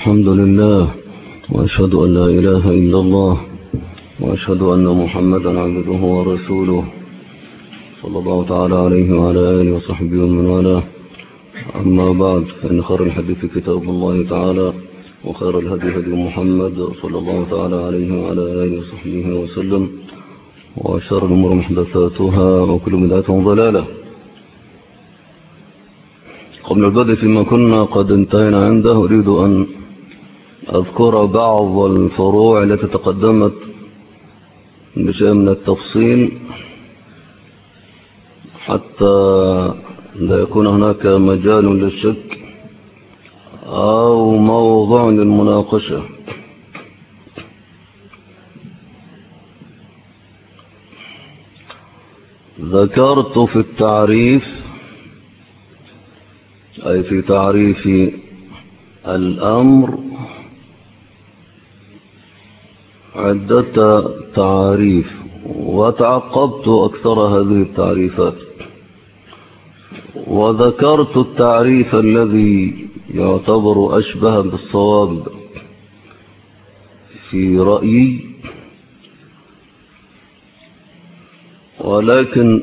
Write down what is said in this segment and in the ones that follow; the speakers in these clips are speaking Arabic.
الحمد لله وأشهد أن لا إله إلا الله وأشهد أن محمدا عبده ورسوله صلى الله تعالى عليه وعلى آله وصحبه ومن والاه. أما بعد، فإن خير الحديث كتاب الله تعالى، وخير الهدي هدي محمد صلى الله تعالى عليه وعلى آله وصحبه وسلم، وشر الأمور محدثاتها وكل بدعة ضلالة. قبل البدء فيما كنا قد انتهينا عنده، أريد أن أذكر بعض الفروع التي تقدمت بشيء من التفصيل حتى لا يكون هناك مجال للشك أو موضع للمناقشة. ذكرت في التعريف، أي في تعريف الأمر، عدة تعريف، وتعقبت أكثر هذه التعريفات، وذكرت التعريف الذي يعتبر أشبه بالصواب في رأيي، ولكن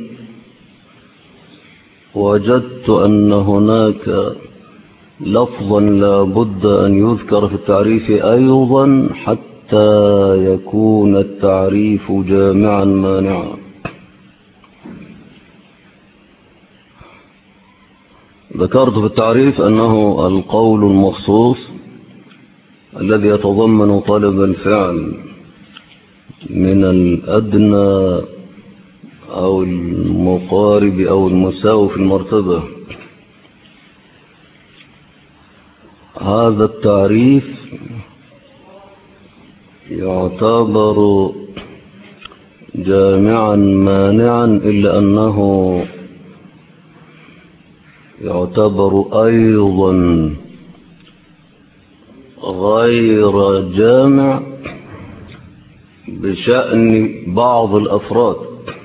وجدت أن هناك لفظا لا بد أن يذكر في التعريف أيضا حتى يكون التعريف جامعا مانعا. ذكرت في التعريف أنه القول المخصوص الذي يتضمن طلب الفعل من الأدنى أو المقارب أو المساوي في المرتبة. هذا التعريف يعتبر جامعا مانعا، إلا أنه يعتبر أيضا غير جامع بشأن بعض الأفراد،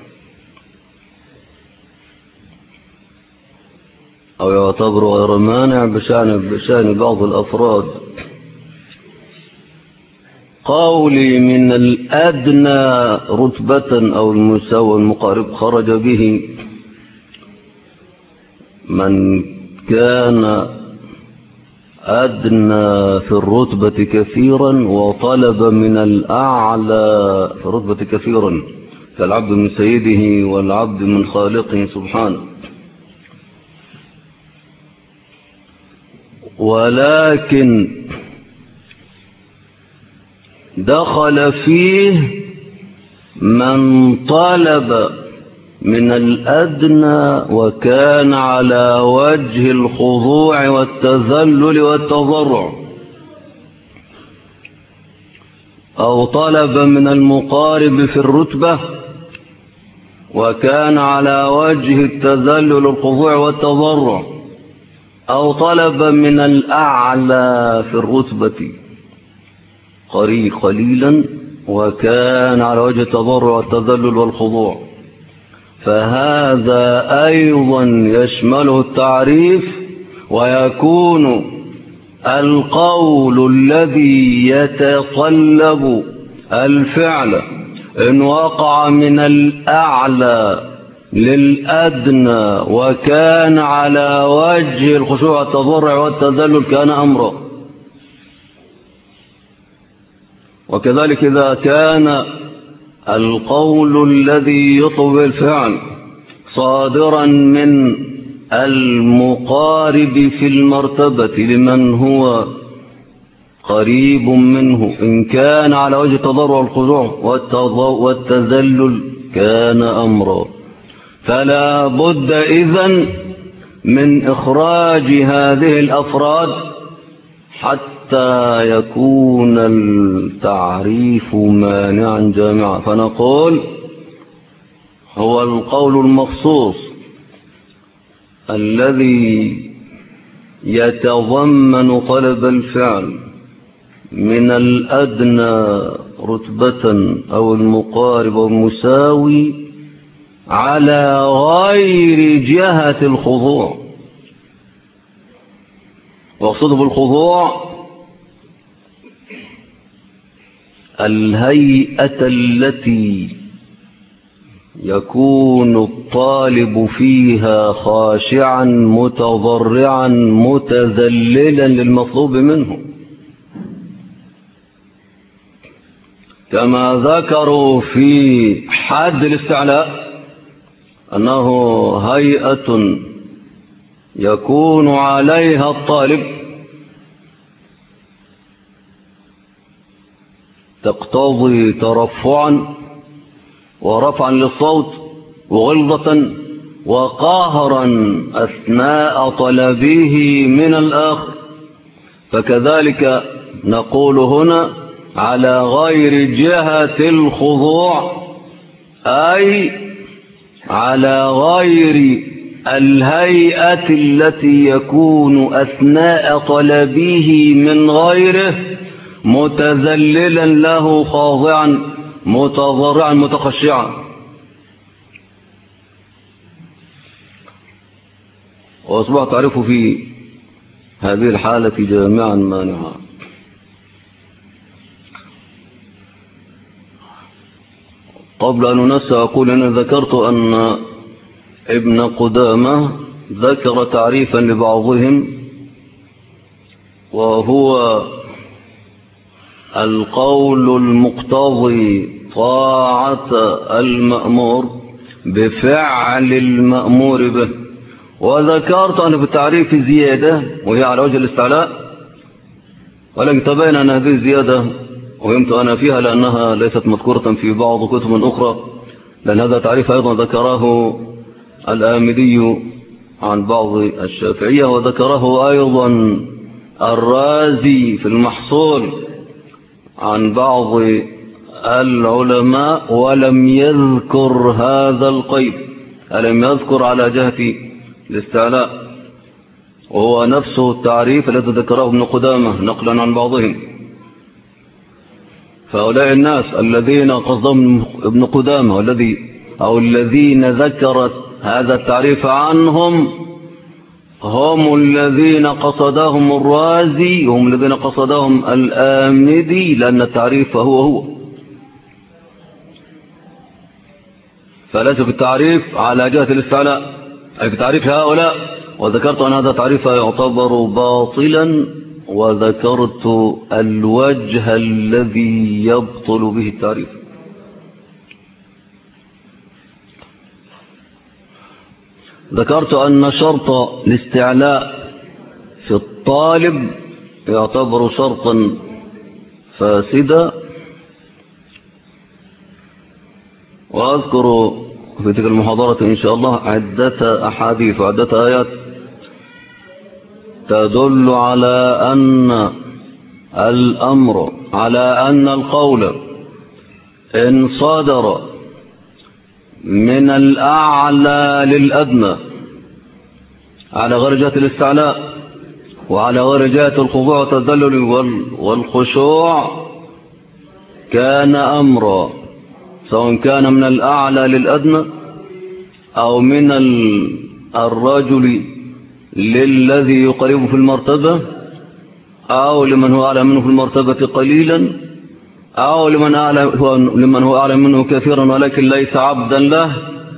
أو يعتبر غير مانع بشأن بعض الأفراد. قولي من الأدنى رتبة أو المساوي المقارب خرج به من كان أدنى في الرتبة كثيرا وطلب من الأعلى في الرتبة كثيرا، كالعبد من سيده والعبد من خالقه سبحانه. ولكن دخل فيه من طلب من الأدنى وكان على وجه الخضوع والتذلل والتضرع، أو طلب من المقارب في الرتبة وكان على وجه التذلل والخضوع والتضرع، أو طلب من الأعلى في الرتبة قليلا وكان على وجه التضرع والتذلل والخضوع. فهذا أيضا يشمله التعريف، ويكون القول الذي يتطلب الفعل إن وقع من الأعلى للأدنى وكان على وجه الخشوع والتضرع والتذلل كان أمرا. وكذلك إذا كان القول الذي يطلب الفعل صادرا من المقارب في المرتبة لمن هو قريب منه، إن كان على وجه التضرع والخضوع والتذلل كان أمرا. فلا بد إذن من إخراج هذه الأفراد حتى يكون التعريف مانعا جامعا. فنقول هو القول المخصوص الذي يتضمن طلب الفعل من الأدنى رتبة أو المقارب أو المساوي على غير جهة الخضوع. واقصد بالخضوع الهيئة التي يكون الطالب فيها خاشعا متضرعا متذللا للمطلوب منه، كما ذكروا في حد الاستعلاء أنه هيئة يكون عليها الطالب تقتضي ترفعا ورفعا للصوت وغلظة وقهرا أثناء طلبه من الآخر. فكذلك نقول هنا على غير جهة الخضوع، أي على غير الهيئة التي يكون أثناء طلبه من غيره متذللا له خاضعا متضرعا متخشعا. وأصبح تعرف في هذه الحالة جامعا مانعا. قبل أن أنسى أقول أنا ذكرت أن ابن قدامة ذكر تعريفا لبعضهم، وهو القول المقتضي طاعة المأمور بفعل المأمور به. وذكرت أن في التعريف زيادة وهي على وجه الاستعلاء، ولكن تبين أن هذه الزيادة وهمت أنا فيها لأنها ليست مذكورة في بعض كتب أخرى، لأن هذا تعريف أيضا ذكره الآمدي عن بعض الشافعية، وذكره أيضا الرازي في المحصول عن بعض العلماء، ولم يذكر هذا القيد، ألم يذكر على جهة الاستعلاء، وهو نفسه التعريف الذي ذكره ابن قدامة نقلا عن بعضهم. فهؤلاء الناس الذين قصدهم ابن قدامة الذين ذكرت هذا التعريف عنهم هم الذين قصدهم الرازي، هم الذين قصدهم الآمدي، لأن التعريف هو فليس في التعريف على جهة الاستعلاء، أي في تعريف هؤلاء. وذكرت أن هذا تعريف يعتبر باطلا، وذكرت الوجه الذي يبطل به التعريف. ذكرت أن شرط الاستعلاء في الطالب يعتبر شرطا فاسدا، وأذكر في تلك المحاضرة إن شاء الله عدة أحاديث وعدة آيات تدل على أن الأمر على أن القول إن صدر من الأعلى للأدنى على غير جهة الاستعلاء وعلى غير جهة الخضوع والتذلل والخشوع كان أمرا، سواء كان من الأعلى للأدنى أو من الرجل للذي يقرب في المرتبة، أو لمن هو أعلى منه في المرتبة قليلا، أو لمن هو أعلى منه كثيرا ولكن ليس عبدا له،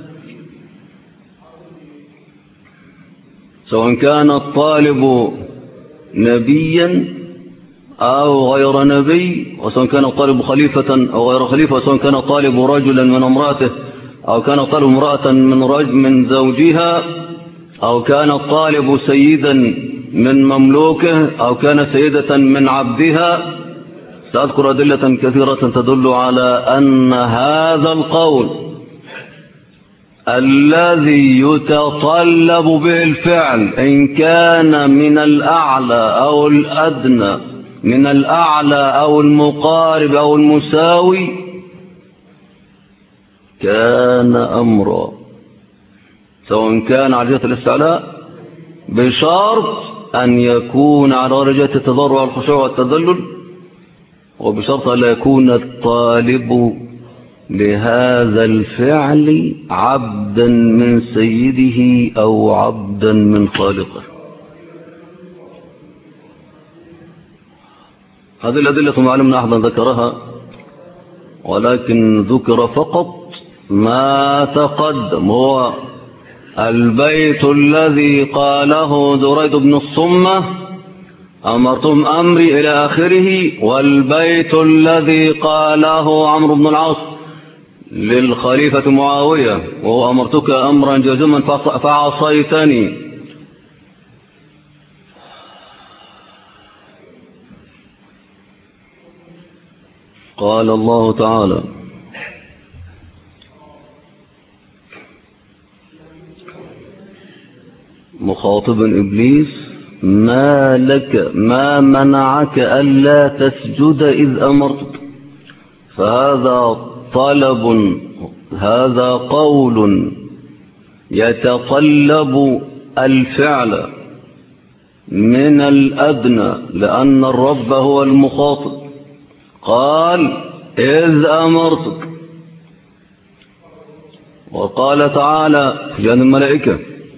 سواء كان الطالب نبيا أو غير نبي، وسواء كان الطالب خليفة أو غير خليفة، وسواء كان الطالب رجلا من امرأته أو كان الطالب امرأة من زوجها، أو كان الطالب سيدا من مملوكه أو كان سيدة من عبدها. سأذكر أدلة كثيرة تدل على أن هذا القول الذي يتطلب به الفعل إن كان من الأعلى أو الأدنى، من الأعلى أو المقارب أو المساوي، كان أمرا، سواء كان على جهة الاستعلاء بشرط أن يكون على درجة التضرع والخشوع والتذلل، وبشرط أن لا يكون الطالب لهذا الفعل عبدا من سيده أو عبدا من خالقه. هذه الأدلة معلومنا أحدا ذكرها ولكن ذكر فقط ما تقدم، هو البيت الذي قاله دريد بن الصمة أمرتم أمري إلى آخره، والبيت الذي قاله عمرو بن العاص للخليفة معاوية وهو أمرتك أمرا جازما فعصيتني. قال الله تعالى: مخاطبا إبليس: ما لك، ما منعك ألا تسجد إذ أمرتك؟ فهذا طلب، هذا قول يتطلب الفعل من الأدنى، لأن الرب هو المخاطب. قال: إذ أمرتك. وقال تعالى في جانب الملائكة: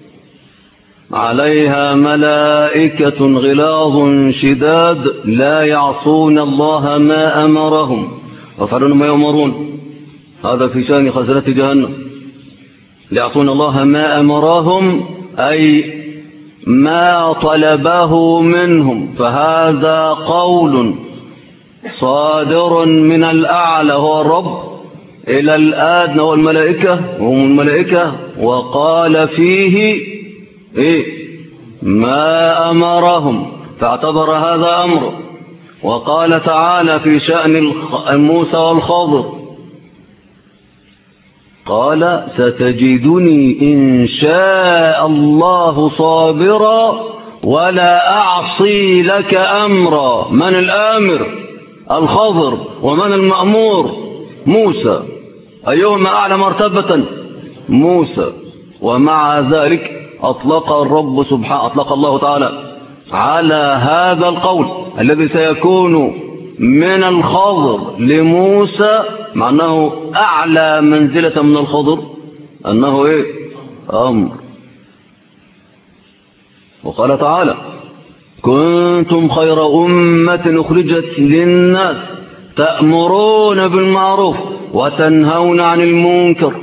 عليها ملائكة غلاظ شداد لا يعصون الله ما أمرهم ويفعلون ما يؤمرون. هذا في شأن خزنة جهنم. لا يعصون الله ما أمرهم أي ما طلبه منهم، فهذا قول صادر من الأعلى هو الرب إلى الآدنى والملائكة وهم الملائكة، وقال فيه ما أمرهم، فاعتبر هذا أمر. وقال تعالى في شأن موسى والخضر: قال: ستجدني إن شاء الله صابرا ولا أعصي لك أمرا. من الآمر؟ الخضر. ومن المأمور؟ موسى. أيهما أعلى مرتبة؟ موسى. ومع ذلك أطلق الرب سبحانه، أطلق الله تعالى على هذا القول الذي سيكون من الخضر لموسى، مع أنه أعلى منزلة من الخضر، أنه أمر. وقال تعالى: كنتم خير أمة أخرجت للناس تأمرون بالمعروف وتنهون عن المنكر.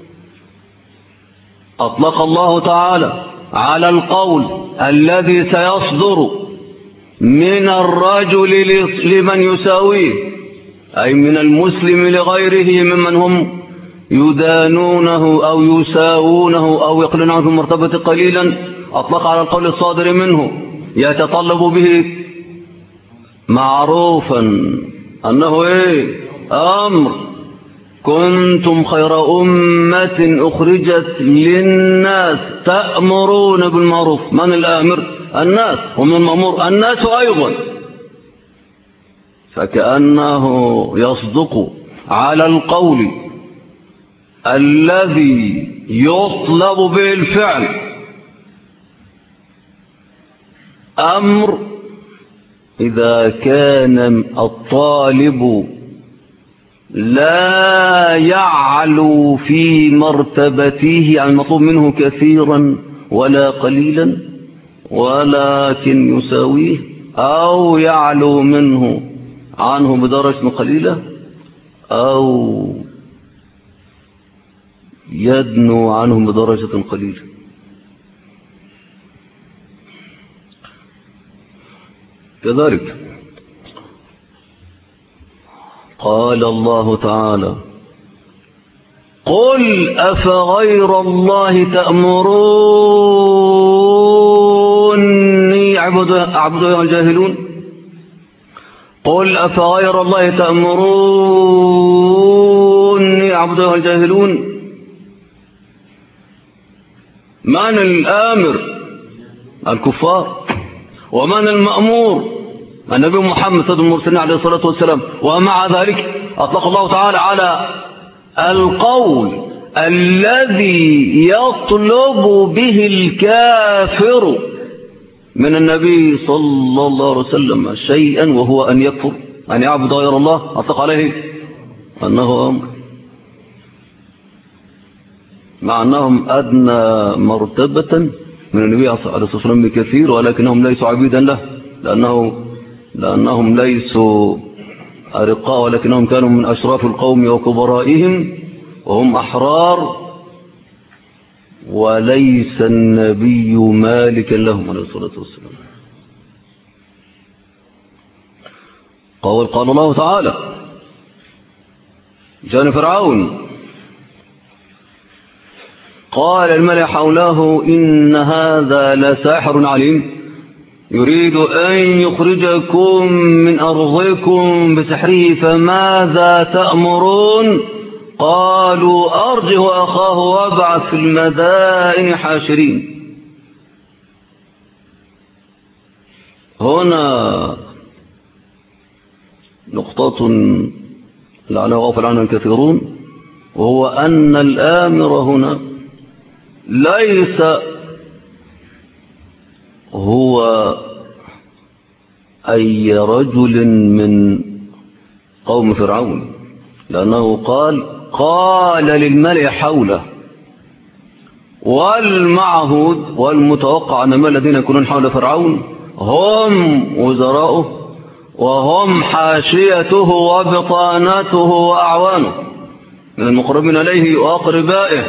أطلق الله تعالى على القول الذي سيصدر من الرجل لمن يساويه، أي من المسلم لغيره ممن هم يدانونه أو يساوونه أو يقلون عنه المرتبة قليلا. أطلق على القول الصادر منه يتطلب به معروفا أنه أمر. كنتم خير أمة أخرجت للناس تأمرون بالمعروف. من الآمر؟ الناس. ومن المأمور؟ الناس أيضا. فكأنه يصدق على القول الذي يطلب به الفعل أمر إذا كان الطالب لا يعلو في مرتبته عن المطلوب منه كثيرا ولا قليلا، ولكن يساويه أو يعلو منه عنه بدرجة قليلة أو يدنو عنه بدرجة قليلة. كذلك قال الله تعالى: قل أفغير الله تأمروني أعبد أيها الجاهلون. قل أفغير الله تأمروني أعبد أيها الجاهلون. من الآمر؟ الكفار. ومن المأمور؟ النبي محمد صلى الله عليه وسلم. ومع ذلك أطلق الله تعالى على القول الذي يطلب به الكافر من النبي صلى الله عليه وسلم شيئا وهو أن يكفر، أن يعبد غير الله، أطلق عليه أنه أمر، مع أنهم أدنى مرتبة من النبي عليه الصلاة والسلام بكثير، ولكنهم ليسوا عبيدا له، لأنهم ليسوا أرقاء ولكنهم كانوا من أشراف القوم وكبرائهم وهم أحرار، وليس النبي مالكا لهم عليه الصلاة والسلام. قال الله تعالى جاء فرعون قال الملأ حوله إن هذا لساحر عليم يريد أن يخرجكم من أرضكم بسحره فماذا تأمرون؟ قالوا أرجه أخاه وابعث في المدائن حاشرين. هنا نقطة لعلها غافل عنها الكثيرون، وهو أن الآمر هنا ليس هو أي رجل من قوم فرعون، لأنه قال للملأ حوله، والمعهود والمتوقع أن الملأ الذين يكونون حول فرعون هم وزراؤه وهم حاشيته وبطانته وأعوانه من المقربين إليه وأقربائه،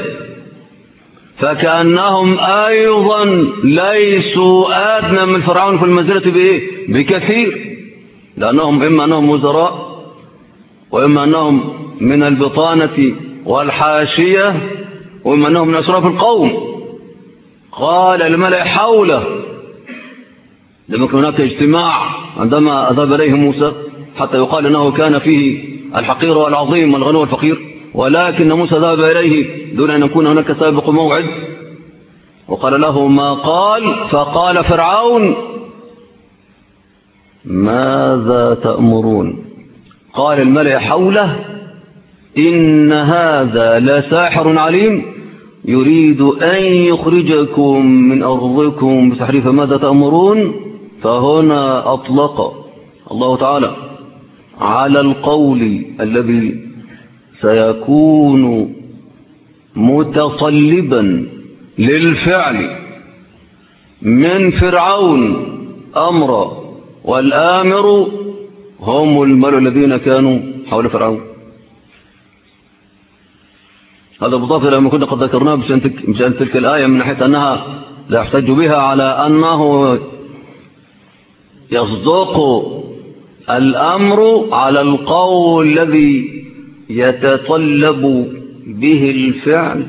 فكأنهم أيضا ليسوا أدنى من فرعون في المنزلة بكثير، لأنهم إما أنهم وزراء وإما أنهم من البطانة والحاشية وإما أنهم من أشراف القوم. قال الملأ حوله، لم يكن هناك اجتماع عندما أذهب إليه موسى حتى يقال أنه كان فيه الحقير والعظيم والغني والفقير، ولكن موسى ذهب إليه دون أن يكون هناك سابق موعد وقال له ما قال، فقال فرعون ماذا تأمرون؟ قال الملأ حوله إن هذا لساحر عليم يريد أن يخرجكم من أرضكم بسحره فماذا تأمرون؟ فهنا أطلق الله تعالى على القول الذي سيكون متصلبا للفعل من فرعون أمرا، والآمر هم الملأ الذين كانوا حول فرعون. هذا بالضبط لما كنا قد ذكرناه بشأن تلك الآية من ناحية أنها لا يحتج بها على أنه يصدق الأمر على القول الذي يتطلب به الفعل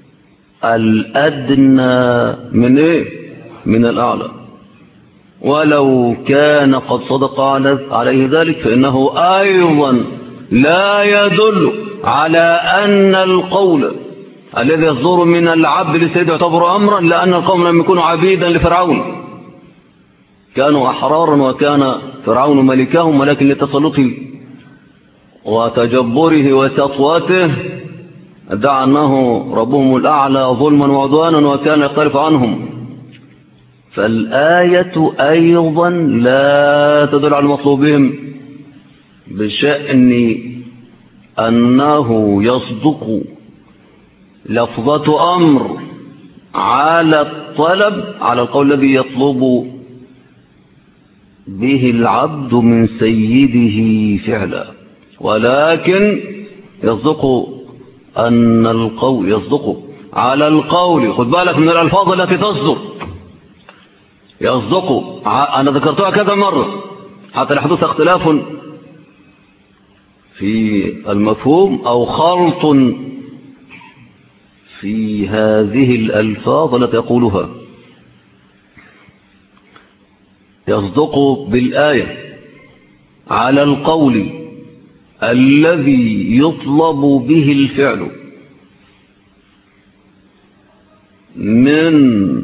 الأدنى من الأعلى، ولو كان قد صدق عليه ذلك فإنه أيضا لا يدل على أن القول الذي يصدر من العبد للسيد يعتبر أمرا، لأن القوم لم يكونوا عبيدا لفرعون، كانوا أحرارا وكان فرعون ملكهم، ولكن لتسلطه وتجبره وسطوته ادعى أنه ربهم الأعلى ظلما وعدوانا وكان يختلف عنهم. فالآية أيضا لا تدل على مطلوبهم بشأن أنه يصدق لفظة أمر على الطلب على القول الذي يطلب به العبد من سيده فعلا، ولكن يصدق أن القول يصدق على القول. خذ بالك من الألفاظ التي تصدق، يصدق أنا ذكرتها كذا مرة حتى يحدث اختلاف في المفهوم أو خلط في هذه الألفاظ التي يقولها. يصدق بالآية على القول الذي يطلب به الفعل من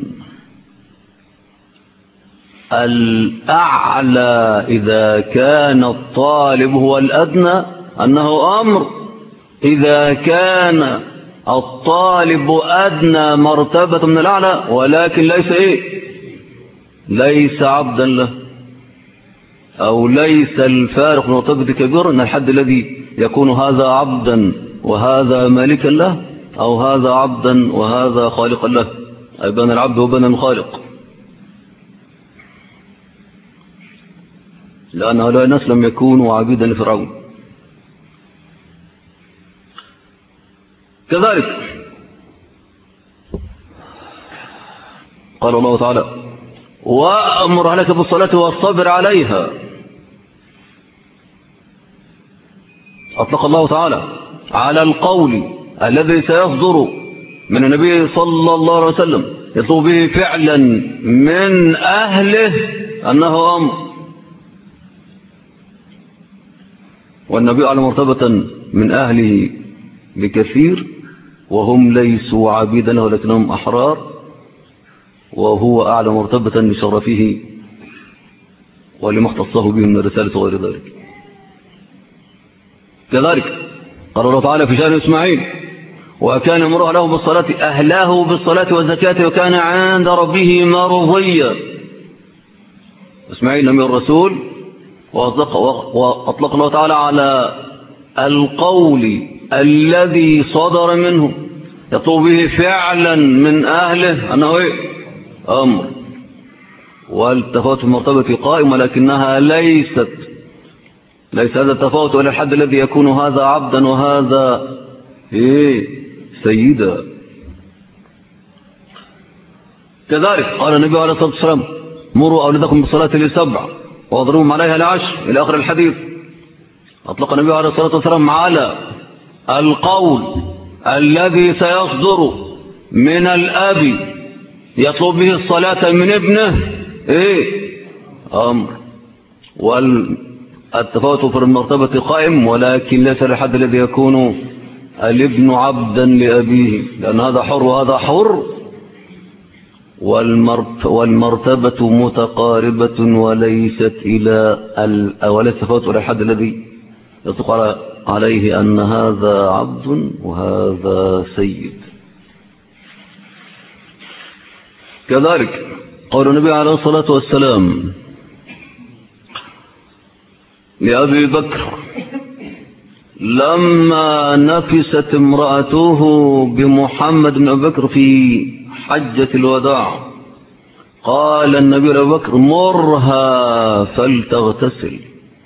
الأعلى إذا كان الطالب هو الأدنى أنه أمر، إذا كان الطالب أدنى مرتبة من الأعلى ولكن ليس عبدا له، أو ليس الفارق من مرتبة كبير أن الحد الذي يكون هذا عبدا وهذا مالكا له، أو هذا عبدا وهذا خالقا له، أي بين العبد وبين الخالق، لأن هؤلاء الناس لم يكونوا عبيدا لفرعون. كذلك قال الله تعالى وأمر أهلك بالصلاة والصبر عليها. أطلق الله تعالى على القول الذي سيصدر من النبي صلى الله عليه وسلم يطلب به فعلا من أهله أنه أمر، والنبي على مرتبة من أهله بكثير وهم ليسوا عبيدا له ولكنهم أحرار، وهو أعلى مرتبة لشرفه ولما اختصه به من الرسالة وغير ذلك. كذلك قال الله تعالى في شأن إسماعيل وكان يأمر له بالصلاة أهله بالصلاة والزكاة وكان عند ربه مرضيا. إسماعيل نبي الرسول، وأطلق الله تعالى على القول الذي صدر منه يطلب به فعلا من أهله أنه أمر، والتفاوت في المرتبة قائم، ولكنها ليس هذا التفاوت إلى الحد الذي يكون هذا عبدا وهذا سيدا. كذلك قال النبي عليه الصلاة والسلام مروا أولادكم بالصلاة ل7 واضربهم عليها ل10 إلى آخر الحديث. أطلق النبي عليه الصلاة والسلام على القول الذي سيصدر من الأب يطلب به الصلاة من ابنه أمر، والتفاوت في المرتبة قائم، ولكن ليس لحد الذي يكون الابن عبدا لأبيه، لأن هذا حر وهذا حر، والمرتبة متقاربة وليست تفاوت إلى الحد الذي يطلق عليه أن هذا عبد وهذا سيد. كذلك قول النبي عليه الصلاة والسلام لأبي بكر لما نفست امرأته بمحمد بن أبي بكر في حجة الوداع قال النبي لأبي بكر مرها فلتغتسل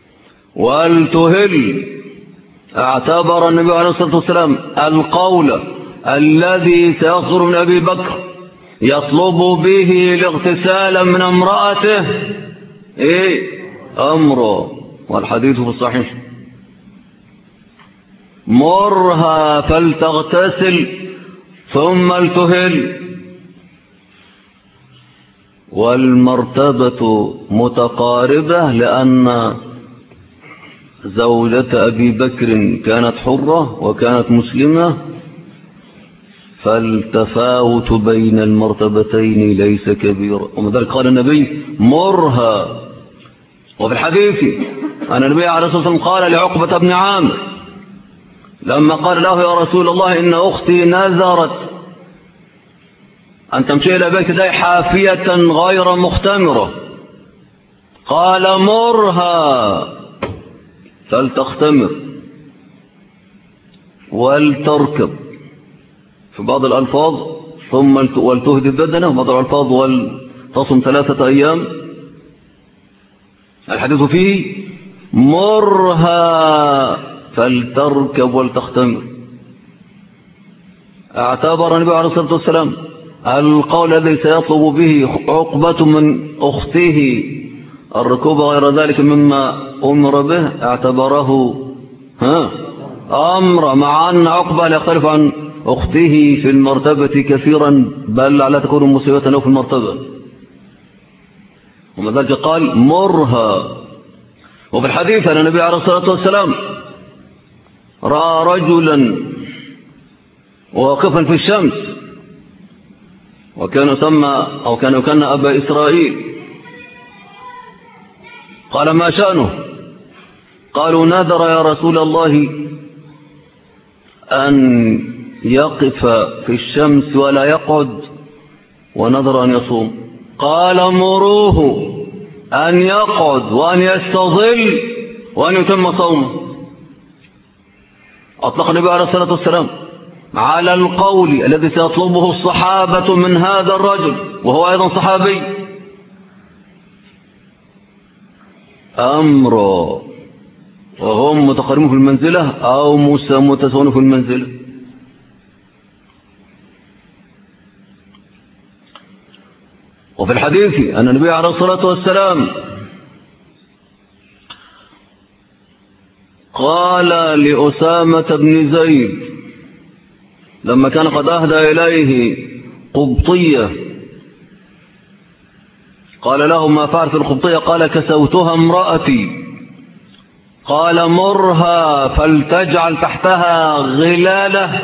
ولتهل. اعتبر النبي عليه الصلاة والسلام القول الذي سيصدر من أبي بكر يطلب به الاغتسال من امرأته أمره، والحديث في الصحيح مرها فلتغتسل ثم لتهل. والمرتبة متقاربة لأن زوجة أبي بكر كانت حرة وكانت مسلمة، فالتفاوت بين المرتبتين ليس كبيرا، ومن ذلك قال النبي مرها. وفي الحديث أن النبي عليه الصلاة والسلام قال لعقبة بن عامر لما قال له يا رسول الله إن أختي نذرت أن تمشي إلى بيت داي حافية غير مختمرة، قال مرها فلتختمر ولتركب في بعض الألفاظ ثم ولتهدي بدنه، وبعض الألفاظ ولتصم 3 أيام. الحديث فيه مرها فلتركب ولتختمر. اعتبر النبي عليه الصلاة والسلام القول الذي سيطلب به عقبة من أخته الركوب غير ذلك مما أمر به اعتبره أمر، مع أن عقبة لا يختلف عن أخته في المرتبة كثيرا، بل لا تكون مصيبة له في المرتبة، ومن ذلك قال مرها. وفي الحديث أن النبي عليه الصلاة والسلام رأى رجلا واقفا في الشمس وكان يسمى أو كان يكن أبا إسرائيل، قال ما شأنه؟ قالوا نذر يا رسول الله أن يقف في الشمس ولا يقعد ونذر أن يصوم. قال مروه أن يقعد وأن يستظل وأن يتم صومه. أطلق النبي عليه الصلاة والسلام على القول الذي سيطلبه الصحابة من هذا الرجل وهو أيضا صحابي أمر، وهم متقاربون في المنزلة أو متساوون في المنزلة. وفي الحديث أن النبي عليه الصلاة والسلام قال لأسامة بن زيد لما كان قد أهدى إليه قبطية، قال له ما فعلت القبطية؟ قال كسوتها امرأتي. قال مرها فلتجعل تحتها غلالة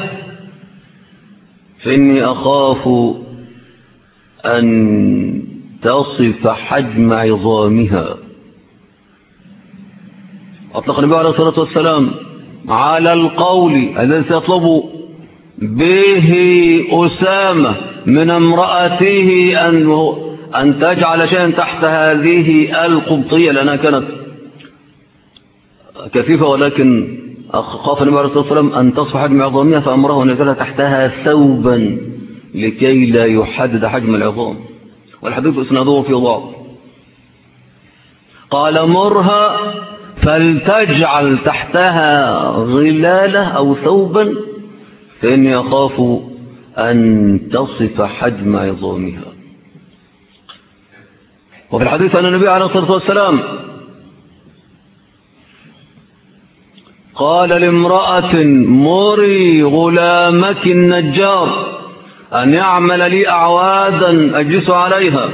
فإني أخاف أن تصف حجم عظامها. أطلق النبي عليه الصلاة والسلام على القول الذي سيطلب به أسامة من امرأته أن تجعل شيئا تحت هذه القبطية، لأنها كانت كثيفة، ولكن خاف النبي عليه الصلاة والسلام أن تصف حجم عظامها فأمره أن يجعلها تحتها ثوبا لكي لا يحدد حجم العظام، والحديث إسناده في ضعف. قال مرها فلتجعل تحتها غلالة أو ثوبا فإني أخاف أن تصف حجم عظامها. وفي الحديث أن النبي عليه الصلاة والسلام قال لامرأة مري غلامك النجار أن يعمل لي أعوادا أجلس عليها،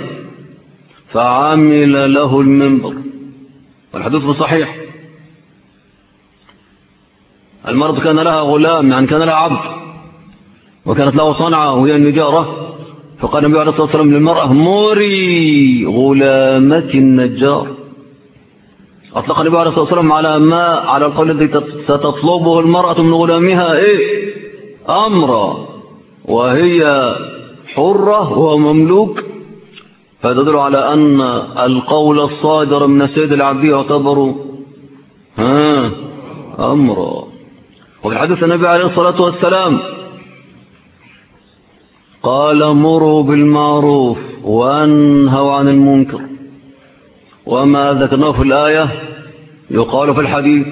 فعمل له المنبر، والحديث صحيح. المرأة كان لها غلام، يعني كان لها عبد، وكانت له صنعة وهي النجارة، فقال النبي عليه الصلاة والسلام للمرأة مري غلامك النجار. أطلق النبي عليه الصلاة والسلام على القول الذي ستطلبه المرأة من غلامها أمرا وهي حرة وهو مملوك، فتدل على أن القول الصادر من السيد العبدي يعتبر أمرا. وفي الحديث النبي عليه الصلاة والسلام قال مروا بالمعروف وانهوا عن المنكر، وما ذكرناه في الآية يقال في الحديث.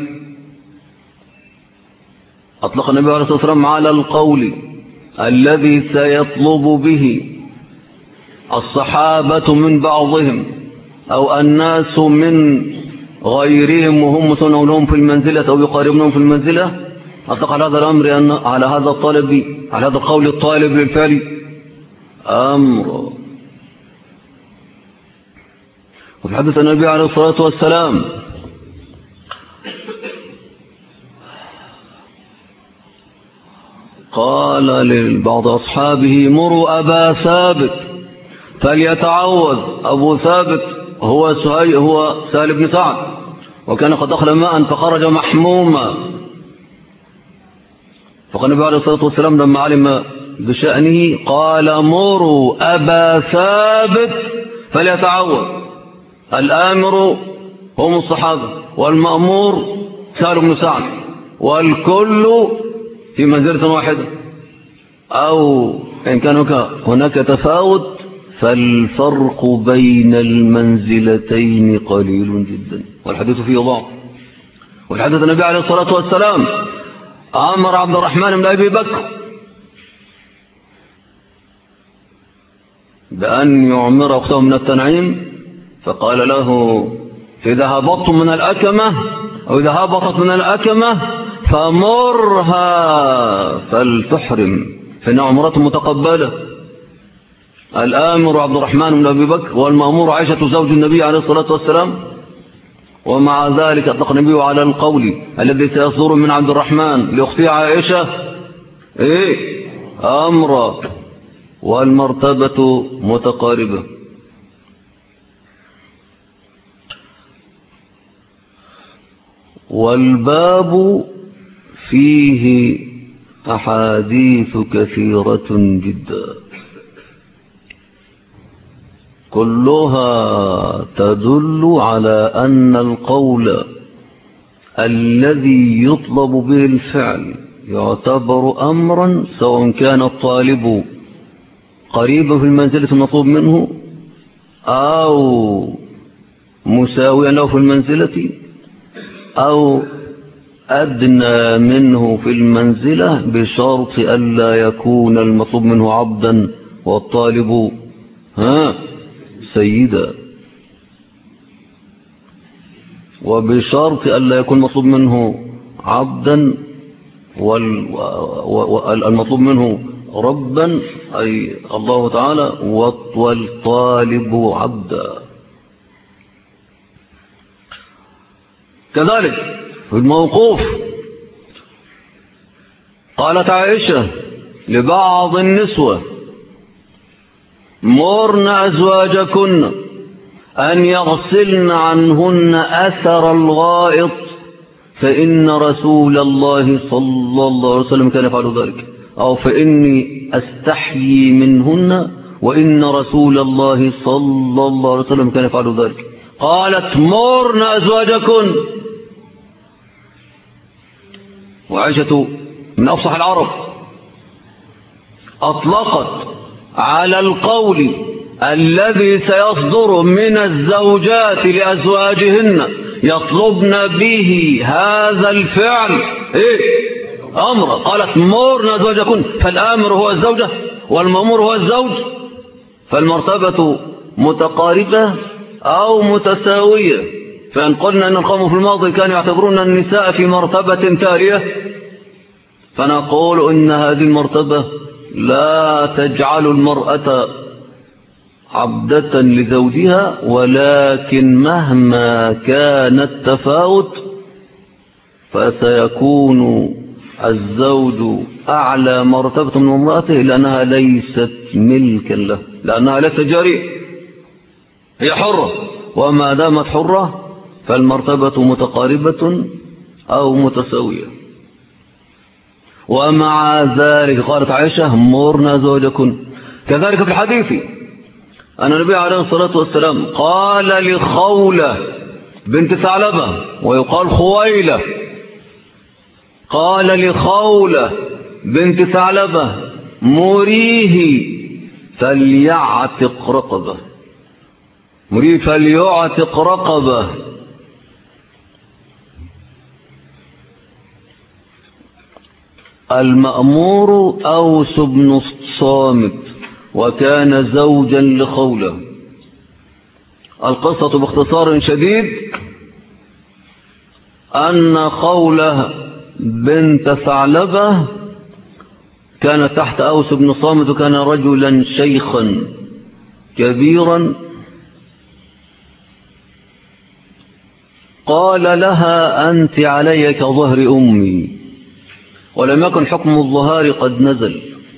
أطلق النبي عليه الصلاة والسلام على القول الذي سيطلب به الصحابة من بعضهم أو الناس من غيرهم وهم متناولون في المنزلة أو يقاربونهم في المنزلة، أطلق على هذا الأمر أن على هذا القول الطالب للفعل أمر. وفي حديث النبي عليه الصلاة والسلام قال لبعض أصحابه مروا أبا ثابت فليتعوذ. أبو ثابت هو سهل بن سعد، وكان قد دخل ماء فخرج محموما، فقال النبي عليه الصلاة والسلام لما علم بشأنه قال مروا أبا ثابت فليتعوذ. الآمر هم الصحابة، والمأمور سهل بن سعد، والكل في منزلة واحدة، أو إن كان هناك تفاوت فالفرق بين المنزلتين قليل جدا، والحديث فيه ضعف. والحديث النبي عليه الصلاة والسلام أمر عبد الرحمن بن أبي بكر بأن يعمر أخته من التنعيم، فقال له إذا هبطت من الأكمة أو إذا هبطت من الأكمة فمرها فلتحرم فإن عمرته متقبلة. الآمر عبد الرحمن بن أبي بكر، والمأمور عائشة زوج النبي عليه الصلاة والسلام. ومع ذلك أطلق النبي على القول الذي سيصدر من عبد الرحمن لأختي عائشة أمرا، والمرتبة متقاربة. والباب فيه أحاديث كثيرة جدا كلها تدل على أن القول الذي يطلب به الفعل يعتبر أمرا، سواء كان الطالب قريبا في المنزلة المطلوب منه أو مساويا له في المنزلة أو أدنى منه في المنزلة، بشرط ألا يكون المطلوب منه عبدا والطالب سيدا، وبشرط ألا يكون مطلوب منه عبدا والمطلوب منه ربا أي الله تعالى، والطالب عبدا. كذلك في الموقوف قالت عائشة لبعض النسوة: مرن أزواجكن أن يغسلن عنهن أثر الغائط فإن رسول الله صلى الله عليه وسلم كان يفعل ذلك، أو فإني أستحيي منهن وإن رسول الله صلى الله عليه وسلم كان يفعل ذلك. قالت: مرن أزواجكن. وعائشة من أفصح العرب أطلقت على القول الذي سيصدر من الزوجات لأزواجهن يطلبن به هذا الفعل أمر. قالت: مرن أزواجكن، فالآمر هو الزوجة والمأمور هو الزوج، فالمرتبة متقاربة أو متساوية. فإن قلنا أن القوم في الماضي كانوا يعتبرون النساء في مرتبة تالية، فنقول إن هذه المرتبة لا تجعل المرأة عبدة لزوجها، ولكن مهما كان التفاوت فسيكون الزوج أعلى مرتبة من امرأته، لأنها ليست ملكا له، لأنها ليست جارية، هي حرة، وما دامت حرة فالمرتبة متقاربة أو متساوية. ومع ذلك قالت عائشة: مرنا زوجكن. كذلك في الحديث أن النبي عليه الصلاة والسلام قال لخولة بنت ثعلبة ويقال خويلة، قال لخولة بنت ثعلبة: مريه فليعتق رقبة، مريه فليعتق رقبة. المأمور أوس بن الصامت وكان زوجا لخولة. القصة باختصار شديد أن خولة بنت ثعلبة كانت تحت أوس بن الصامت، وكان رجلا شيخا كبيرا. قال لها: أنت علي كظهر أمي، ولم يكن حكم الظهار قد نزل.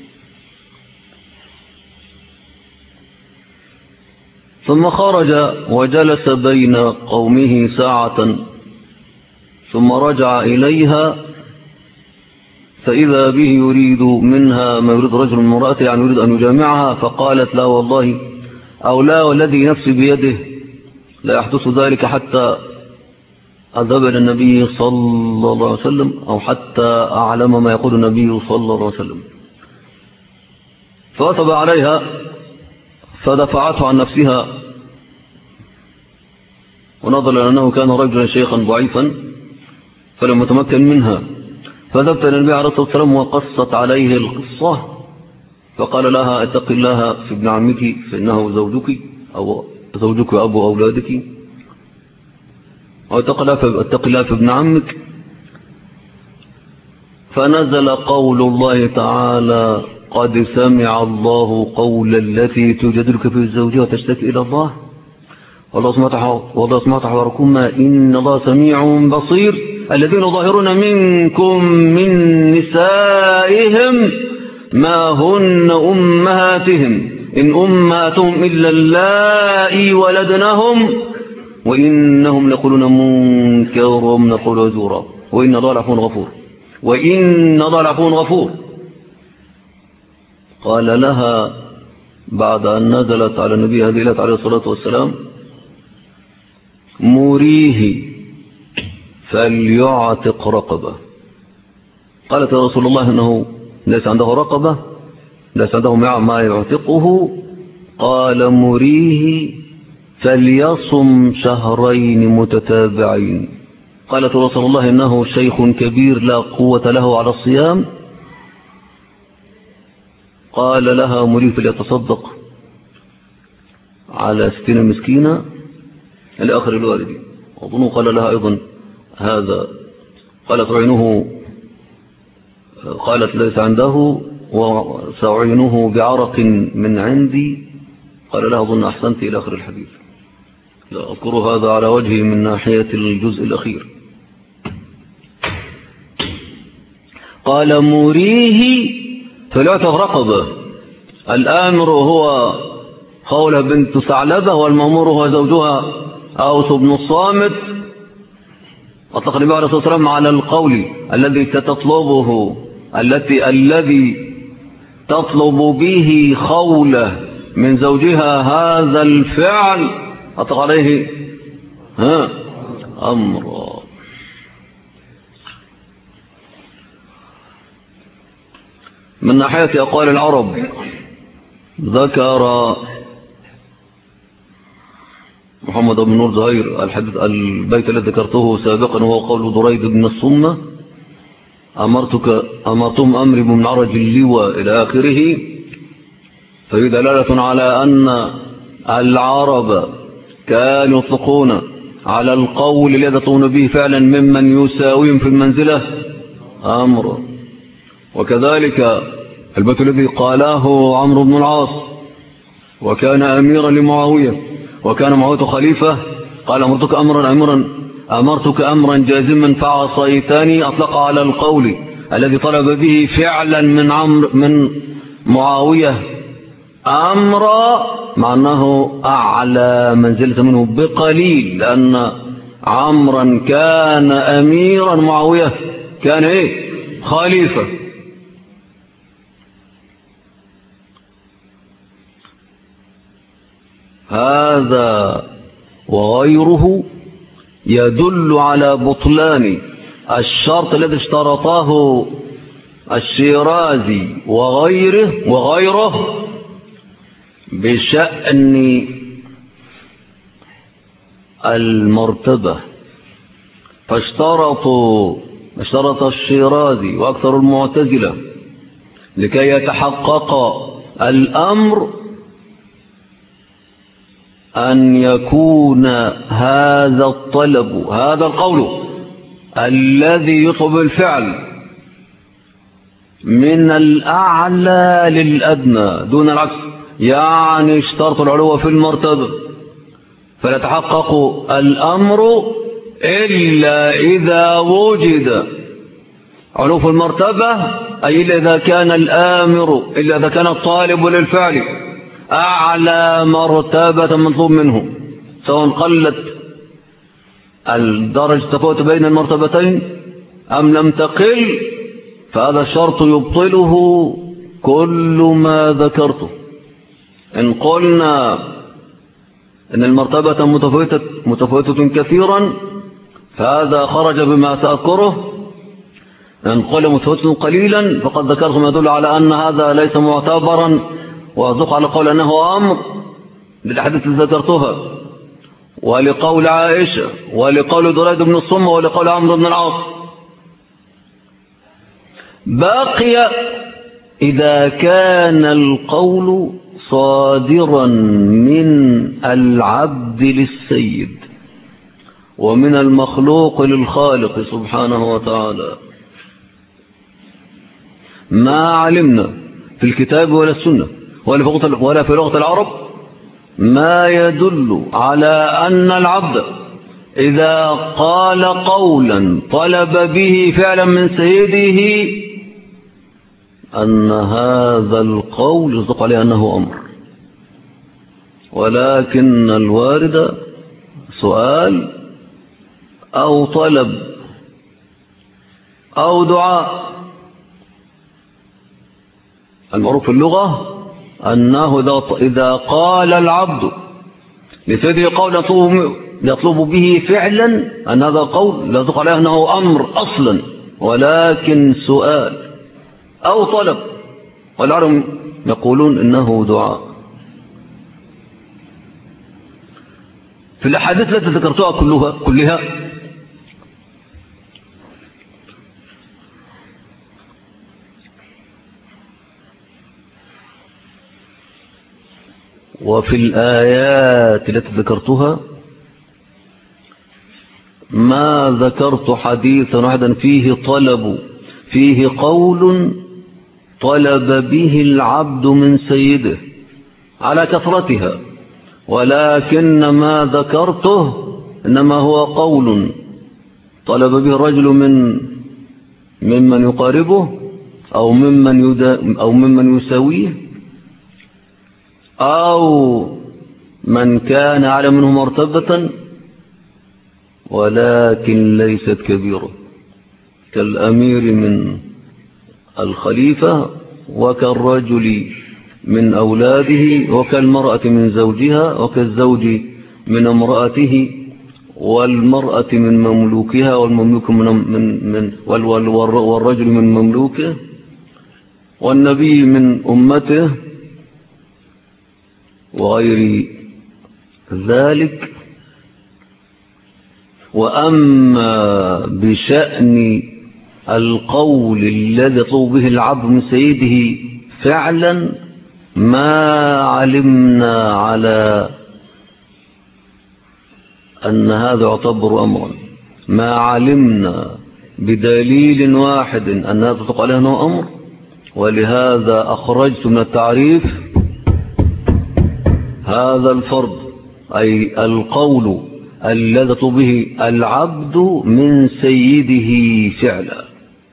ثم خرج وجلس بين قومه ساعة، ثم رجع إليها فإذا به يريد منها ما يريد رجل من امرأته، يعني يريد أن يجامعها. فقالت: لا والله، أو لا والذي نفسي بيده لا يحدث ذلك حتى أذهب إلى النبي صلى الله عليه وسلم، أو حتى أعلم ما يقول النبي صلى الله عليه وسلم. فوثب عليها فدفعته عن نفسها، ونظر لأنه كان رجلا شيخا ضعيفا فلم يتمكن منها. فذهبت إلى النبي عليه الصلاة والسلام وقصت عليه القصة، فقال لها: اتق الله في ابن عمك فإنه زوجك أو زوجك أبو أولادك، واتق الله في ابن عمك. فنزل قول الله تعالى: قد سمع الله قول التي تجادلك في زوجها وتشتكي إلى الله والله سمعت حواركما إن الله سميع بصير. الذين ظاهرون منكم من نسائهم ما هن أمهاتهم إن أمهاتهم إلا اللائي ولدنهم وإنهم لقولون منكرا من قول وزورا وإن الله لعفو غفور. قال لها بعد أن نزلت على النبي هذه الآية عليه الصلاة والسلام: مريه فليعتق رقبة. قالت: يا رسول الله إنه ليس عنده رقبة، ليس عنده ما يعتقه. قال: مريه فليصم شهرين متتابعين. قالت: يا رسول الله إنه شيخ كبير لا قوة له على الصيام. قال لها: مريه فليتصدق على 60 مسكينة إلى آخر الوارد. أظن قال لها أيضا هذا، قالت عينه، قالت ليس عنده وسأعينه بعرق من عندي، قال لها أظن أحسنت إلى آخر الحديث. لا أذكر هذا على وجهه من ناحية الجزء الأخير. قال مريه فليعتق رقبة. الآمر هو خولة بنت ثعلبة، والمأمور هو زوجها أوس بن الصامت. أطلق النبي عليه الصلاة والسلام على القول الذي ستطلبه، الذي تطلب به خولة من زوجها هذا الفعل، أطلق عليه أمر. من ناحية أقوال العرب ذكر محمد بن نور زهير البيت الذي ذكرته سابقا، وهو قول دريد بن الصمة: أمرتم أمري بن عرج اللواء إلى آخره. فهي دلالة على أن العرب كانوا يطلقون على القول الذي يطلقون به فعلا ممن يساويهم في المنزلة أمر. وكذلك البيت الذي قاله عمرو بن العاص وكان أميرا لمعاوية، وكان معاوية خليفة، قال أمرتك أمرا جازما فعصيتني، أطلق على القول الذي طلب به فعلا من معاوية أمرا، مع أنه أعلى منزلة منه بقليل، لأن عمرا كان أميرا، معاوية كان خليفة. هذا وغيره يدل على بطلان الشرط الذي اشترطه الشيرازي وغيره بشأن المرتبة. فاشترط الشيرازي وأكثر المعتزلة لكي يتحقق الأمر أن يكون هذا الطلب، هذا القول الذي يطلب الفعل من الأعلى للأدنى دون العكس، يعني اشترط العلو في المرتبة، فلا يتحقق الأمر إلا إذا وجد علو في المرتبة، أي إلا إذا كان الآمر، إلا إذا كان الطالب للفعل أعلى مرتبة مطلوب منه، سواء قلت الدرجة تفوت بين المرتبتين أم لم تقل، فهذا الشرط يبطله كل ما ذكرته. إن قلنا إن المرتبة متفوتة كثيرا فهذا خرج بما سأذكره. إن قل متفوتة قليلا فقد ذكرت ما يدل على أن هذا ليس معتبرا، وأصدق على قول أنه أمر بالأحاديث التي ذكرتها، ولقول عائشة، ولقول دريد بن الصمة، ولقول عمرو بن العاص. باقي إذا كان القول صادرا من العبد للسيد ومن المخلوق للخالق سبحانه وتعالى، ما علمنا في الكتاب ولا السنة ولا في لغة العرب ما يدل على أن العبد إذا قال قولا طلب به فعلا من سيده أن هذا القول يصدق عليه أنه أمر، ولكن الوارد سؤال أو طلب أو دعاء. المعروف في اللغة أنه إذا قال العبد لسيده قول يطلب به فعلا أن هذا قول لا يصدق عليه أنه أمر أصلا، ولكن سؤال أو طلب، والعرب يقولون إنه دعاء. في الأحاديث التي ذكرتها كلها وفي الآيات التي ذكرتها ما ذكرت حديثا واحدا فيه قول طلب به العبد من سيده على كثرتها، ولكن ما ذكرته إنما هو قول طلب به الرجل ممن يقاربه أو ممن يساويه أو من كان أعلى منه مرتبة، ولكن ليست كبيرة، كالأمير من الخليفة وكالرجل من أولاده وكالمرأة من زوجها وكالزوج من امرأته والمرأة من مملوكها والمملوك والرجل من مملوكه والنبي من أمته وغير ذلك. وأما بشأن القول الذي يطلب به العبد من سيده فعلا ما علمنا على أن هذا يعتبر أمرا، ما علمنا بدليل واحد أن هذا تطلق عليه أنه أمر، ولهذا أخرجت من التعريف هذا الفرض، أي القول الذي يطلب به العبد من سيده فعلا.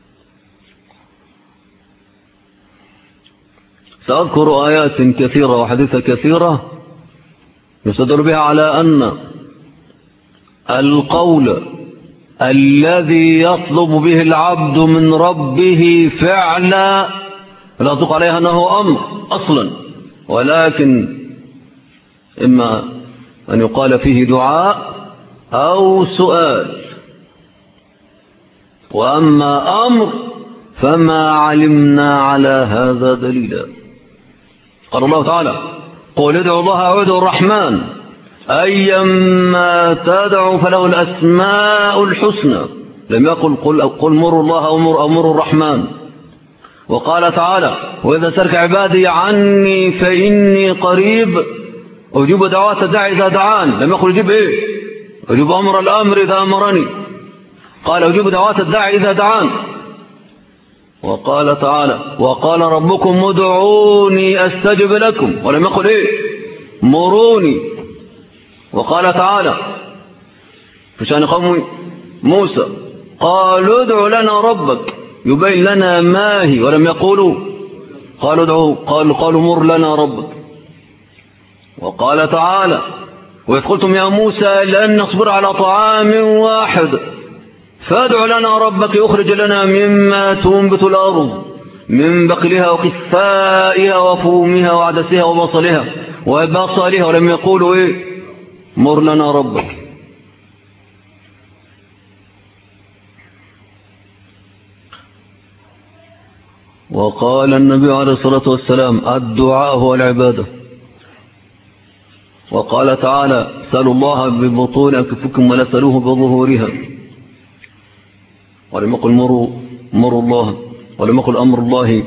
سأذكر آيات كثيرة وحديثة كثيرة يستدل بها على أن القول الذي يطلب به العبد من ربه فعلا لا يطلق عليها أنه أمر أصلا، ولكن إما أن يقال فيه دعاء أو سؤال. وأما أمر فما علمنا على هذا دليلا. قال الله تعالى: قل ادعوا الله أو ادعوا الرحمن أيما تدعوا فله الأسماء الحسنى. لم يقل قل مروا الله أو مروا الرحمن. وقال تعالى: وإذا سألك عبادي عني فإني قريب أجيب دعوات الداعي إذا دعان. لم يقل أجيب أجيب الأمر إذا أمرني، قال أجيب دعوات الداعي إذا دعان. وقال تعالى: وقال ربكم ادعوني أستجب لكم. ولم يقل مروني. وقال تعالى في شأن قوم موسى: قالوا ادع لنا ربك يبين لنا ما هي. ولم يقولوا قالوا ادعوا، قالوا مر لنا ربك. وقال تعالى: وإذ قلتم يا موسى لن نصبر على طعام واحد فادع لنا ربك يخرج لنا مما تنبت الأرض من بقلها وقثائها وفومها وعدسها وبصلها. ولم يقولوا مر لنا ربك. وقال النبي عليه الصلاة والسلام: الدعاء هو العبادة. وقال تعالى: سألوا الله ببطون أكفكم ولا سألوه بظهورها. ولم يقل مروا الله. ولم يقل أمر الله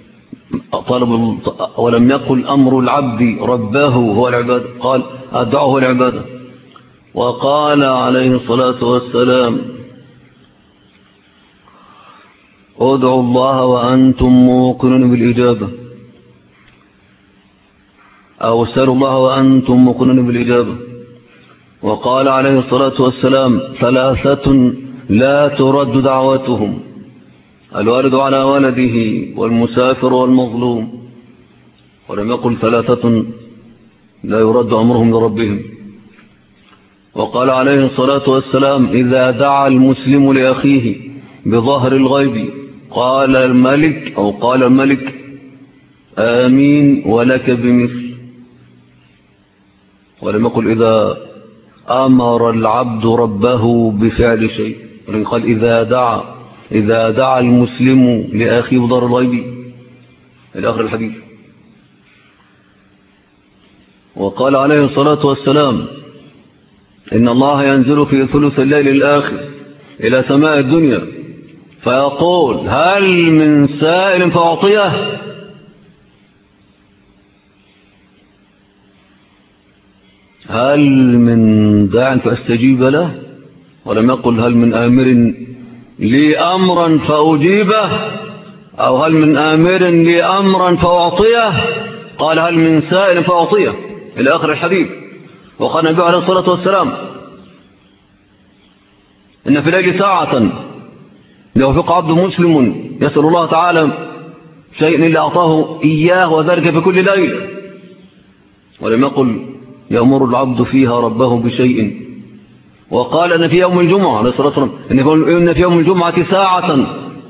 ولم يقل أمر العبد رباه هو العبادة، قال الدعاء هو العبادة. وقال عليه الصلاة والسلام: ادعوا الله وأنتم موقنون بالإجابة، أو سألوا الله وأنتم موقنون بالإجابة. وقال عليه الصلاة والسلام: ثلاثة لا ترد دعوتهم: الوالد على ولده والمسافر والمظلوم. ولم يقل ثلاثة لا يرد أمرهم لربهم. وقال عليه الصلاة والسلام: إذا دعا المسلم لأخيه بظهر الغيب قال الملك آمين ولك بمثل. ولم يقل إذا أمر العبد ربه بفعل شيء، ولكن قال إذا دعا المسلم لأخيه بظهر الغيب إلى آخر الحديث. وقال عليه الصلاة والسلام: إن الله ينزل في ثلث الليل الآخر إلى سماء الدنيا فيقول: هل من سائل فأعطيه؟ هل من داع فأستجيب له، ولم يقل هل من آمر لي أمرا فأجيبه، أو هل من آمر لي أمرا فأعطيه، قال هل من سائل فأعطيه إلى آخر الحديث. وقال النبي عليه الصلاة والسلام إن في الليل ساعة يوفق عبد مسلم يسأل الله تعالى شيء إلا أعطاه إياه، وذلك في كل ليلة. ولم يقل يأمر العبد فيها ربه بشيء. وقال أن في يوم الجمعة عليه الصلاة والسلام إن في يوم الجمعة ساعة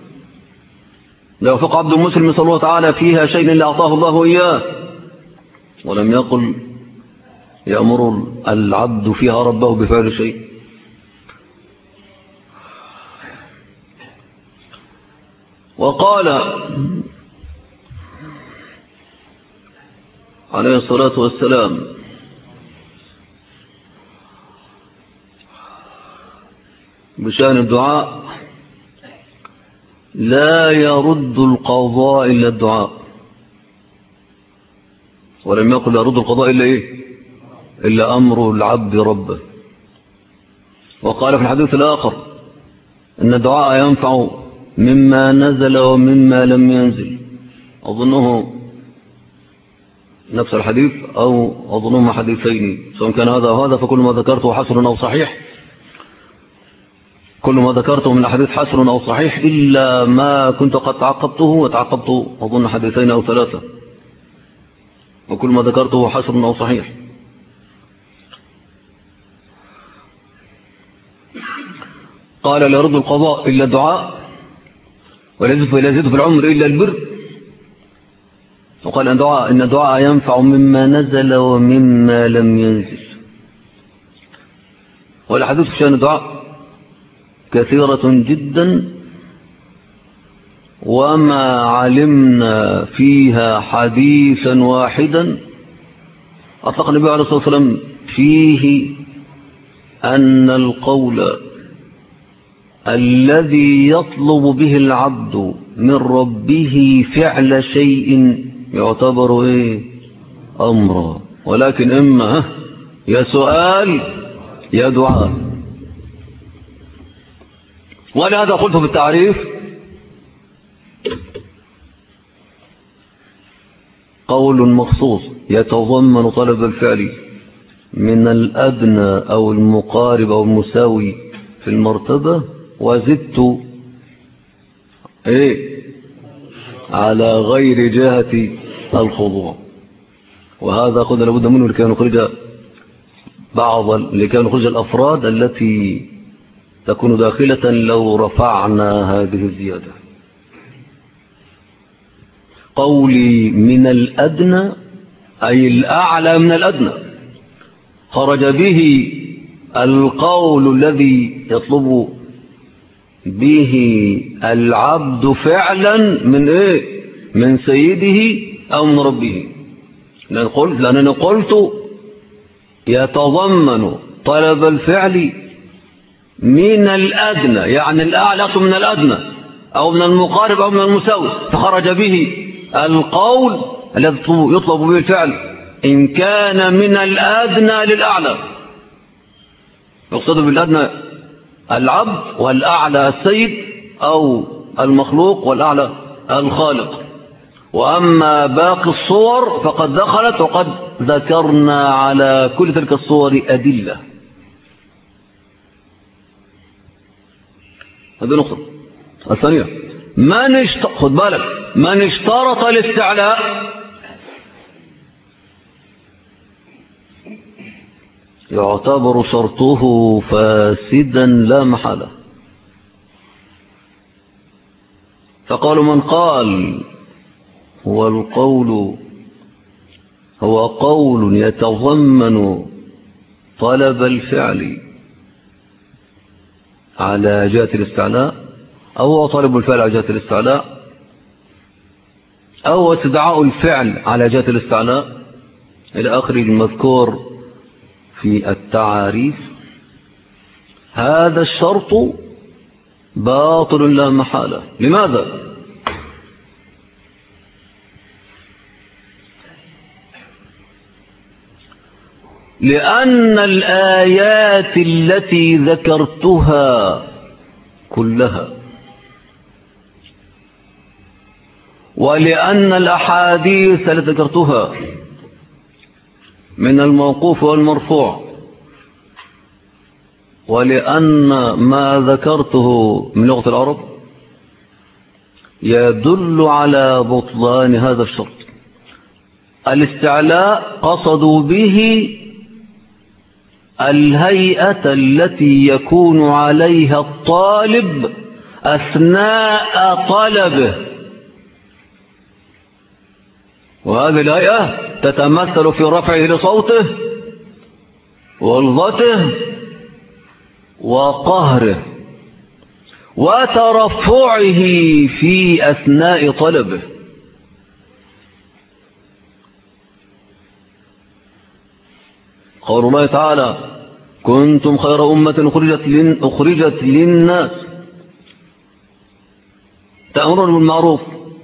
يوفق عبد مسلم يسأل الله تعالى فيها شيء إلا أعطاه الله إياه. ولم يقل يأمر العبد فيها ربه بفعل شيء. وقال عليه الصلاة والسلام بشأن الدعاء لا يرد القضاء إلا الدعاء. ولم يقل يرد القضاء إلا إيه؟ إلا أمر العبد ربه. وقال في الحديث الآخر إن الدعاء ينفع مما نزل ومما لم ينزل. أظنه نفس الحديث أو أظنهما حديثين، سواء كان هذا أو هذا، فكل ما ذكرته حسن أو صحيح. كل ما ذكرته من الحديث حسن أو صحيح إلا ما كنت قد تعقبته، وتعقبت أظن حديثين أو ثلاثة، وكل ما ذكرته حسن أو صحيح. قال لا يرد القضاء إلا الدعاء، ولا يزيد في العمر إلا البر. وقال إن الدعاء ينفع مما نزل ومما لم ينزل. والحديث في شأن الدعاء كثيرة جدا، وما علمنا فيها حديثا واحدا أطلق النبي عليه الصلاة والسلام فيه أن القول الذي يطلب به العبد من ربه فعل شيء يعتبر أمرا، ولكن إما يا سؤال يا دعاء. ولهذا قلت في التعريف قول مخصوص يتضمن طلب الفعل من الأدنى أو المقارب أو المساوي في المرتبة، وزدت على غير جهة الخضوع. وهذا قلنا لابد منه لكي نخرج الأفراد التي تكون داخلة لو رفعنا هذه الزيادة. قولي من الأدنى أي الأعلى من الأدنى، خرج به القول الذي يطلب به العبد فعلا من سيده أو من ربه. لأنني قلت يتضمن طلب الفعل من الأدنى، يعني الأعلى من الأدنى أو من المقارب أو من المساوي، فخرج به القول الذي يطلب به الفعل إن كان من الأدنى للأعلى. يقصد بالأدنى العبد، والأعلى السيد أو المخلوق، والأعلى الخالق. وأما باقي الصور فقد دخلت، وقد ذكرنا على كل تلك الصور أدلة. هذه نقطة. الثانية خد بالك، من اشترط الاستعلاء يعتبر شرطه فاسدا لا محالة. فقالوا من قال هو قول يتضمن طلب الفعل على جهة الاستعلاء، أو هو طلب الفعل على جهة الاستعلاء، أو استدعاء الفعل على جهة الاستعلاء، إلى آخر المذكور في التعاريف، هذا الشرط باطل لا محالة. لماذا؟ لأن الآيات التي ذكرتها كلها ولأن الأحاديث التي ذكرتها من الموقوف والمرفوع ولأن ما ذكرته من لغة العرب يدل على بطلان هذا الشرط. الاستعلاء قصدوا به الهيئة التي يكون عليها الطالب أثناء طلبه، وهذه الهيئة تتمثل في رفعه لصوته وغلظته وقهره وترفعه في أثناء طلبه. قول الله تعالى: كنتم خير أمة أخرجت للناس تأمرون بالمعروف،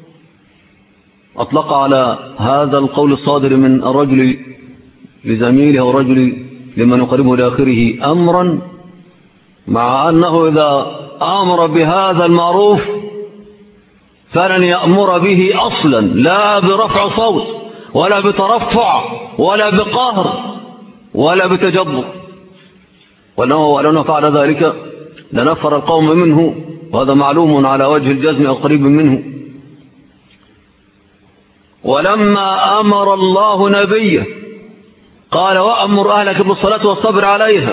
أطلق على هذا القول الصادر من الرجل لزميله والرجل لمن يقربه لآخره أمرا، مع أنه إذا أمر بهذا المعروف فلن يأمر به أصلا، لا برفع صوت ولا بترفع ولا بقهر ولا بتجبر، ولو فعل ذلك لنفر القوم منه، وهذا معلوم على وجه الجزم أو قريب منه. ولما أمر الله نبيه قال: وأمر أهلك بالصلاة والصبر عليها،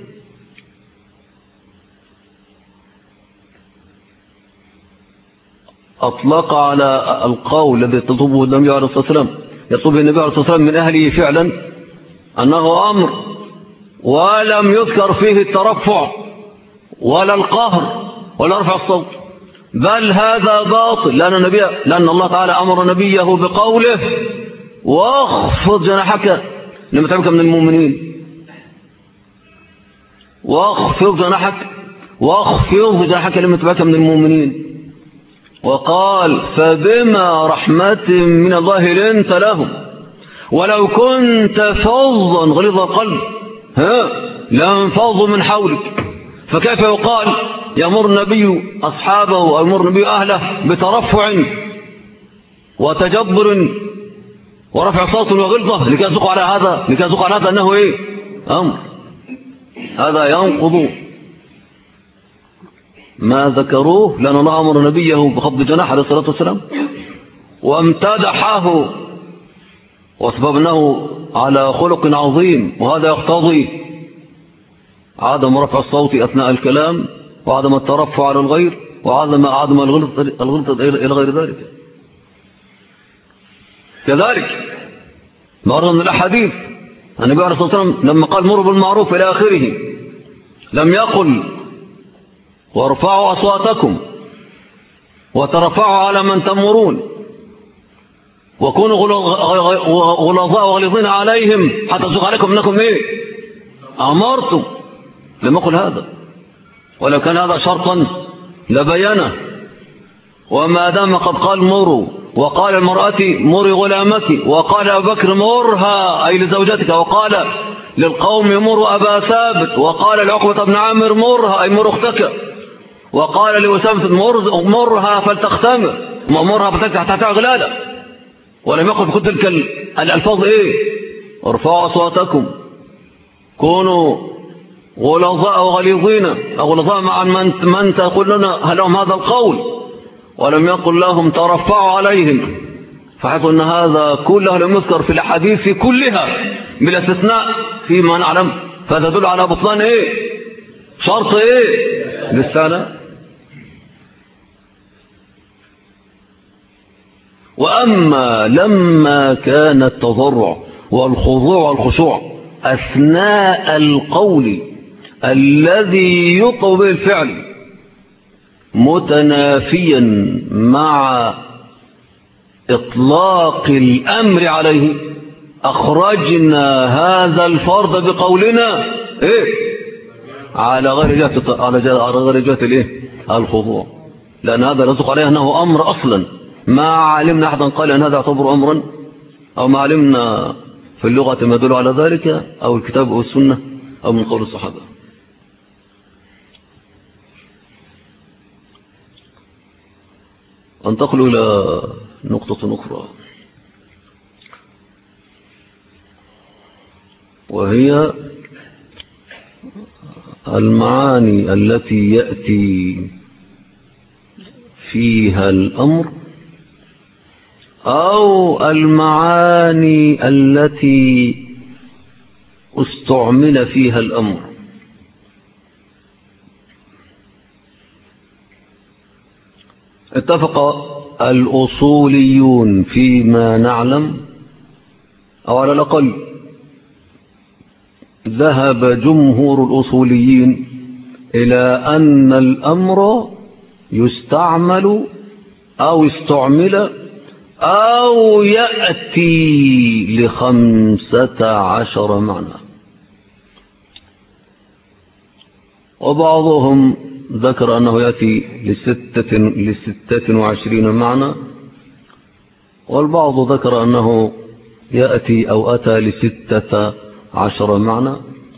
أطلق على القول الذي يطلبه النبي عليه الصلاة والسلام من أهله فعلا أنه أمر، ولم يذكر فيه الترفع ولا القهر ولا رفع الصوت، بل هذا باطل، لأن الله تعالى أمر نبيه بقوله: واخفض جناحك لمن اتبعك من المؤمنين، واخفض جناحك لمن اتبعك من المؤمنين. وقال: فبما رحمة من الله لنت لهم ولو كنت فظا غليظ القلب لانفضوا من حولك. فكيف يقال يأمر النبي أصحابه أو يأمر النبي أهله بترفع وتجبر ورفع صوت وغلظة لكي يسوق على هذا أنه أمر؟ هذا ينقض ما ذكروه، لأن الله أمر نبيه بخفض جناح عليه الصلاة والسلام وامتدحه وأسببناه على خلق عظيم، وهذا يقتضي عدم رفع الصوت أثناء الكلام وعدم الترفع على الغير وعدم الغلط إلى غير ذلك. كذلك مرة من الأحاديث النبي عليه الصلاة والسلام لما قال: مروا بالمعروف إلى آخره، لم يقل: وارفعوا أصواتكم وترفعوا على من تأمرون وكونوا غلظاء وغلظين عليهم حتى تزوغ عليكم أنكم أمرتم. لم يقل هذا، ولو كان هذا شرطا لبينه. وما دام قد قال مروا، وقال المرأة مري غلامك، وقال أبو بكر مرها أي لزوجتك، وقال للقوم مروا أبا ثابت، وقال لعقبة بن عامر مرها أي مر أختك، وقال لأسامة مرها فلتختمر، مرها فلتكتح تحتها غلالة. ولم يقل في تلك الألفاظ ارفعوا أصواتكم، كونوا غلظاء وغليظين أو غلظاء مع من تقول لنا هل لهم هذا القول، ولم يقل لهم ترفعوا عليهم، فحيث أن هذا كله لم يذكر في الأحاديث كلها بلا استثناء فيما نعلم، فهذا يدل على بطلان شرط للسنة. وأما لما كان التضرع والخضوع والخشوع أثناء القول الذي يطلب به الفعل متنافيا مع إطلاق الأمر عليه، أخرجنا هذا الفرض بقولنا على غير جهة الخضوع، لأن هذا يصدق عليه أنه أمر أصلا، ما علمنا أحدا قال أن هذا يعتبر أمرا، أو ما علمنا في اللغة ما يدل على ذلك، أو الكتاب أو السنة أو من قول الصحابة. انتقل إلى نقطة أخرى، وهي المعاني التي يأتي فيها الأمر، أو المعاني التي استعمل فيها الأمر. اتفق الأصوليون فيما نعلم، أو على الأقل ذهب جمهور الأصوليين إلى أن الأمر يستعمل أو استعمل أو يأتي ل15 معنى، وبعضهم ذكر أنه يأتي ل26 معنى، والبعض ذكر أنه يأتي أو أتى ل16 معنى.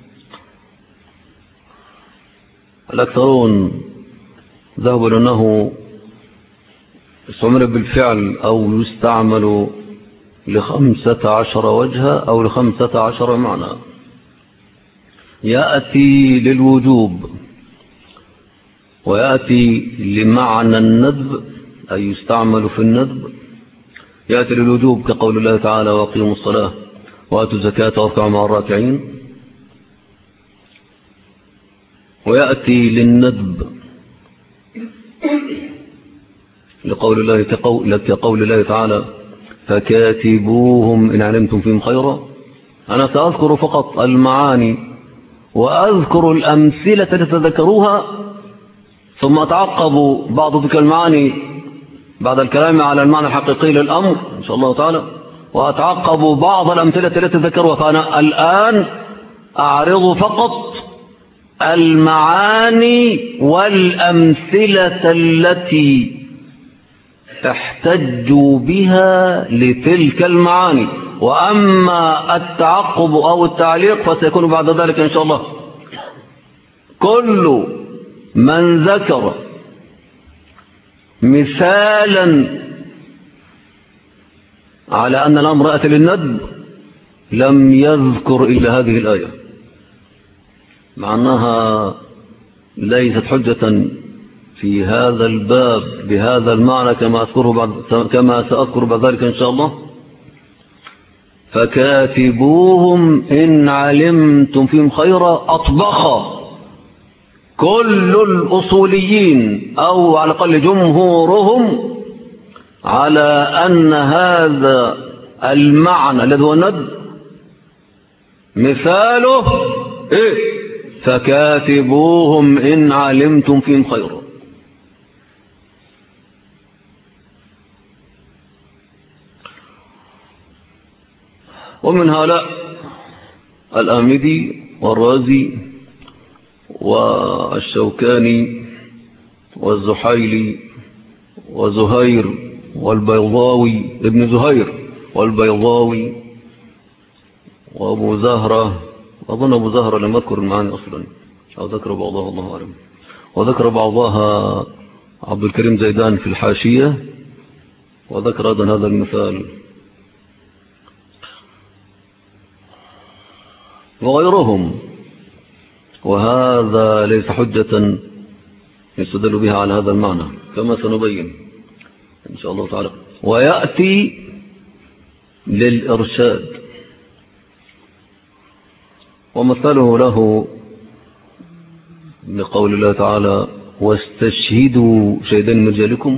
الأكثرون ذهبوا لأنه استعمل بالفعل أو يستعمل ل15 وجها أو ل15 معنى. يأتي للوجوب، ويأتي لمعنى الندب أي يستعمل في الندب. يأتي للوجوب كقول الله تعالى: وأقيموا الصلاة وآتوا الزكاة واركعوا مع الراكعين. ويأتي للندب لقول الله تعالى: فكاتبوهم إن علمتم فيهم خيرا. أنا سأذكر فقط المعاني وأذكر الأمثلة لتذكروها، ثم أتعقب بعض تلك المعاني بعد الكلام على المعنى الحقيقي للأمر إن شاء الله تعالى، وأتعقب بعض الأمثلة التي تذكروها. فأنا الآن أعرض فقط المعاني والأمثلة التي احتجوا بها لتلك المعاني، وأما التعقب أو التعليق فسيكون بعد ذلك إن شاء الله. كل من ذكر مثالا على أن الأمر أتى للندب لم يذكر إلا هذه الآية، مع أنها ليست حجة في هذا الباب بهذا المعنى كما سأذكر بعد ذلك إن شاء الله. فكاتبوهم إن علمتم فيهم خيرا أطبق كل الأصوليين أو على الأقل جمهورهم على أن هذا المعنى الذي هو الندب مثاله فكاتبوهم إن علمتم فيهم خيرا. ومن هؤلاء الآمدي والرازي والشوكاني والزحيلي وزهير والبيضاوي ابن زهير والبيضاوي وأبو زهرة، أظن أبو زهرة لم أذكر المعاني أصلا أو ذكر بعضها الله أعلم، وذكر بعضها عبد الكريم زيدان في الحاشية، وذكر أيضا هذا المثال وغيرهم. وهذا ليس حجة يستدل بها على هذا المعنى كما سنبين إن شاء الله تعالى. ويأتي للإرشاد، ومثله له بقول الله تعالى: واستشهدوا شهدين من رجالكم.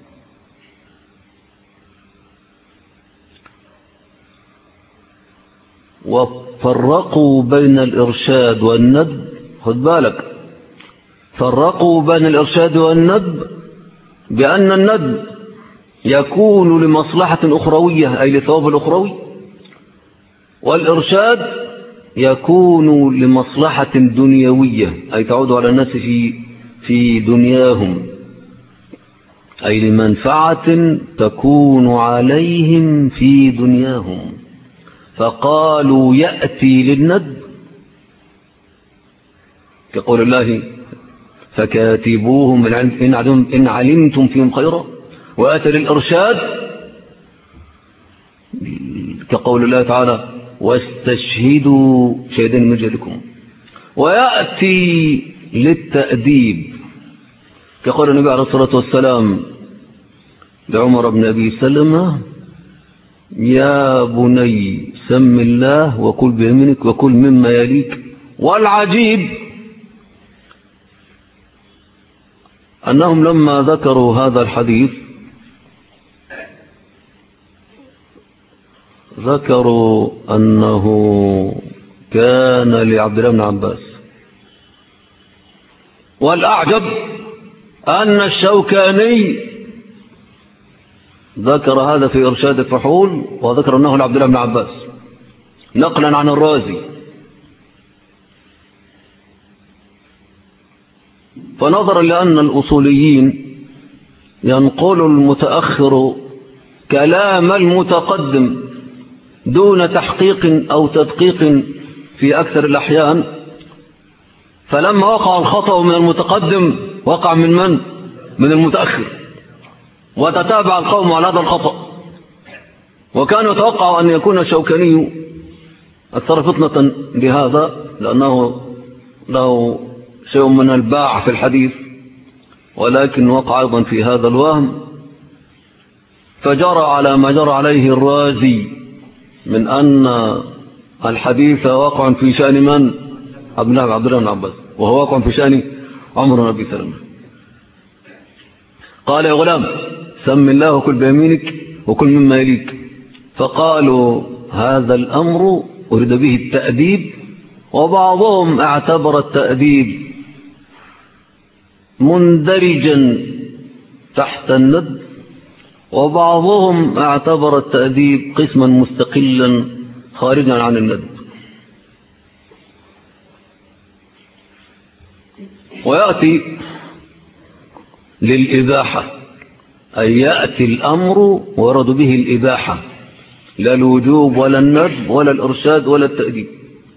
وفرقوا بين الإرشاد والندب. خد بالك، فرقوا بين الإرشاد والندب بأن الندب يكون لمصلحة أخروية أي لثواب الأخروي، والإرشاد يكون لمصلحة دنيوية أي تعود على الناس في دنياهم، أي لمنفعة تكون عليهم في دنياهم. فقالوا يأتي للند، كقول الله فكاتبوهم إن علمتم فيهم خيرا، وآتى للإرشاد كقول الله تعالى واستشهدوا شهدين من رجالكم، ويأتي للتأديب كقول النبي عليه الصلاة والسلام لعمر بن أبي سلمة يا بني سم الله وكل بيمينك وكل مما يليك. والعجيب أنهم لما ذكروا هذا الحديث ذكروا أنه كان لعبد الله بن عباس. والأعجب أن الشوكاني ذكر هذا في إرشاد الفحول، وذكر أنه لعبد الله بن عباس نقلا عن الرازي. فنظرا لأن الأصوليين ينقل المتأخر كلام المتقدم دون تحقيق أو تدقيق في أكثر الأحيان، فلما وقع الخطأ من المتقدم وقع من المتأخر، وتتابع القوم على هذا الخطأ. وكان يتوقع أن يكون الشوكاني أكثر فطنة بهذا، لأنه له شيء من الباع في الحديث، ولكن وقع أيضا في هذا الوهم، فجرى على ما جرى عليه الرازي من أن الحديث واقع في شأن من؟ عبد الله بن عباس، وهو واقع في شأن عمر بن أبي سلمة. قال يا غلام سم الله وكل بيمينك وكل مما يليك. فقالوا هذا الأمر أريد به التأديب، وبعضهم اعتبر التأديب مندرجا تحت الند، وبعضهم اعتبر التأديب قسما مستقلا خارجا عن الند. ويأتي للإباحة، أي يأتي الأمر ورد به الإباحة، لا الوجوب ولا الندب ولا الإرشاد ولا التأديب.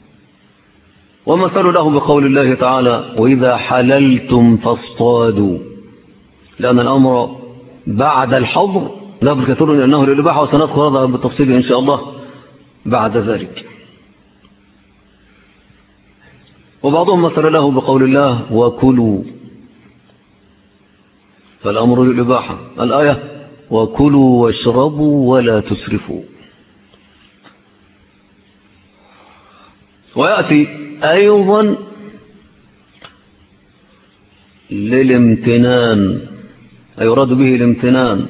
ومثل له بقول الله تعالى وإذا حللتم فاصطادوا، لأن الأمر بعد الحظر لا بالكثير أنه للإباحة، وسنذكر هذا بالتفصيل إن شاء الله بعد ذلك. وبعضهم مثل له بقول الله وكلوا، فالأمر للإباحة، الآية وكلوا واشربوا ولا تسرفوا. ويأتي أيضا للامتنان، أي يراد به الامتنان،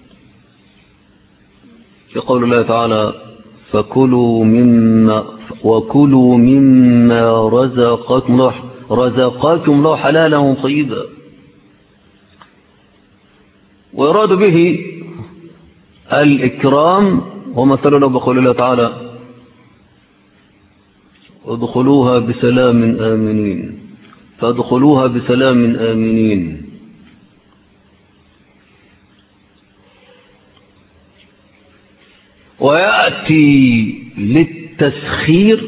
في قول الله تعالى وكلوا مما رزقكم الله حلالا طيبا. ويراد به الإكرام، ومثل له بقول الله تعالى ادخلوها بسلام آمنين، فادخلوها بسلام آمنين. ويأتي للتسخير،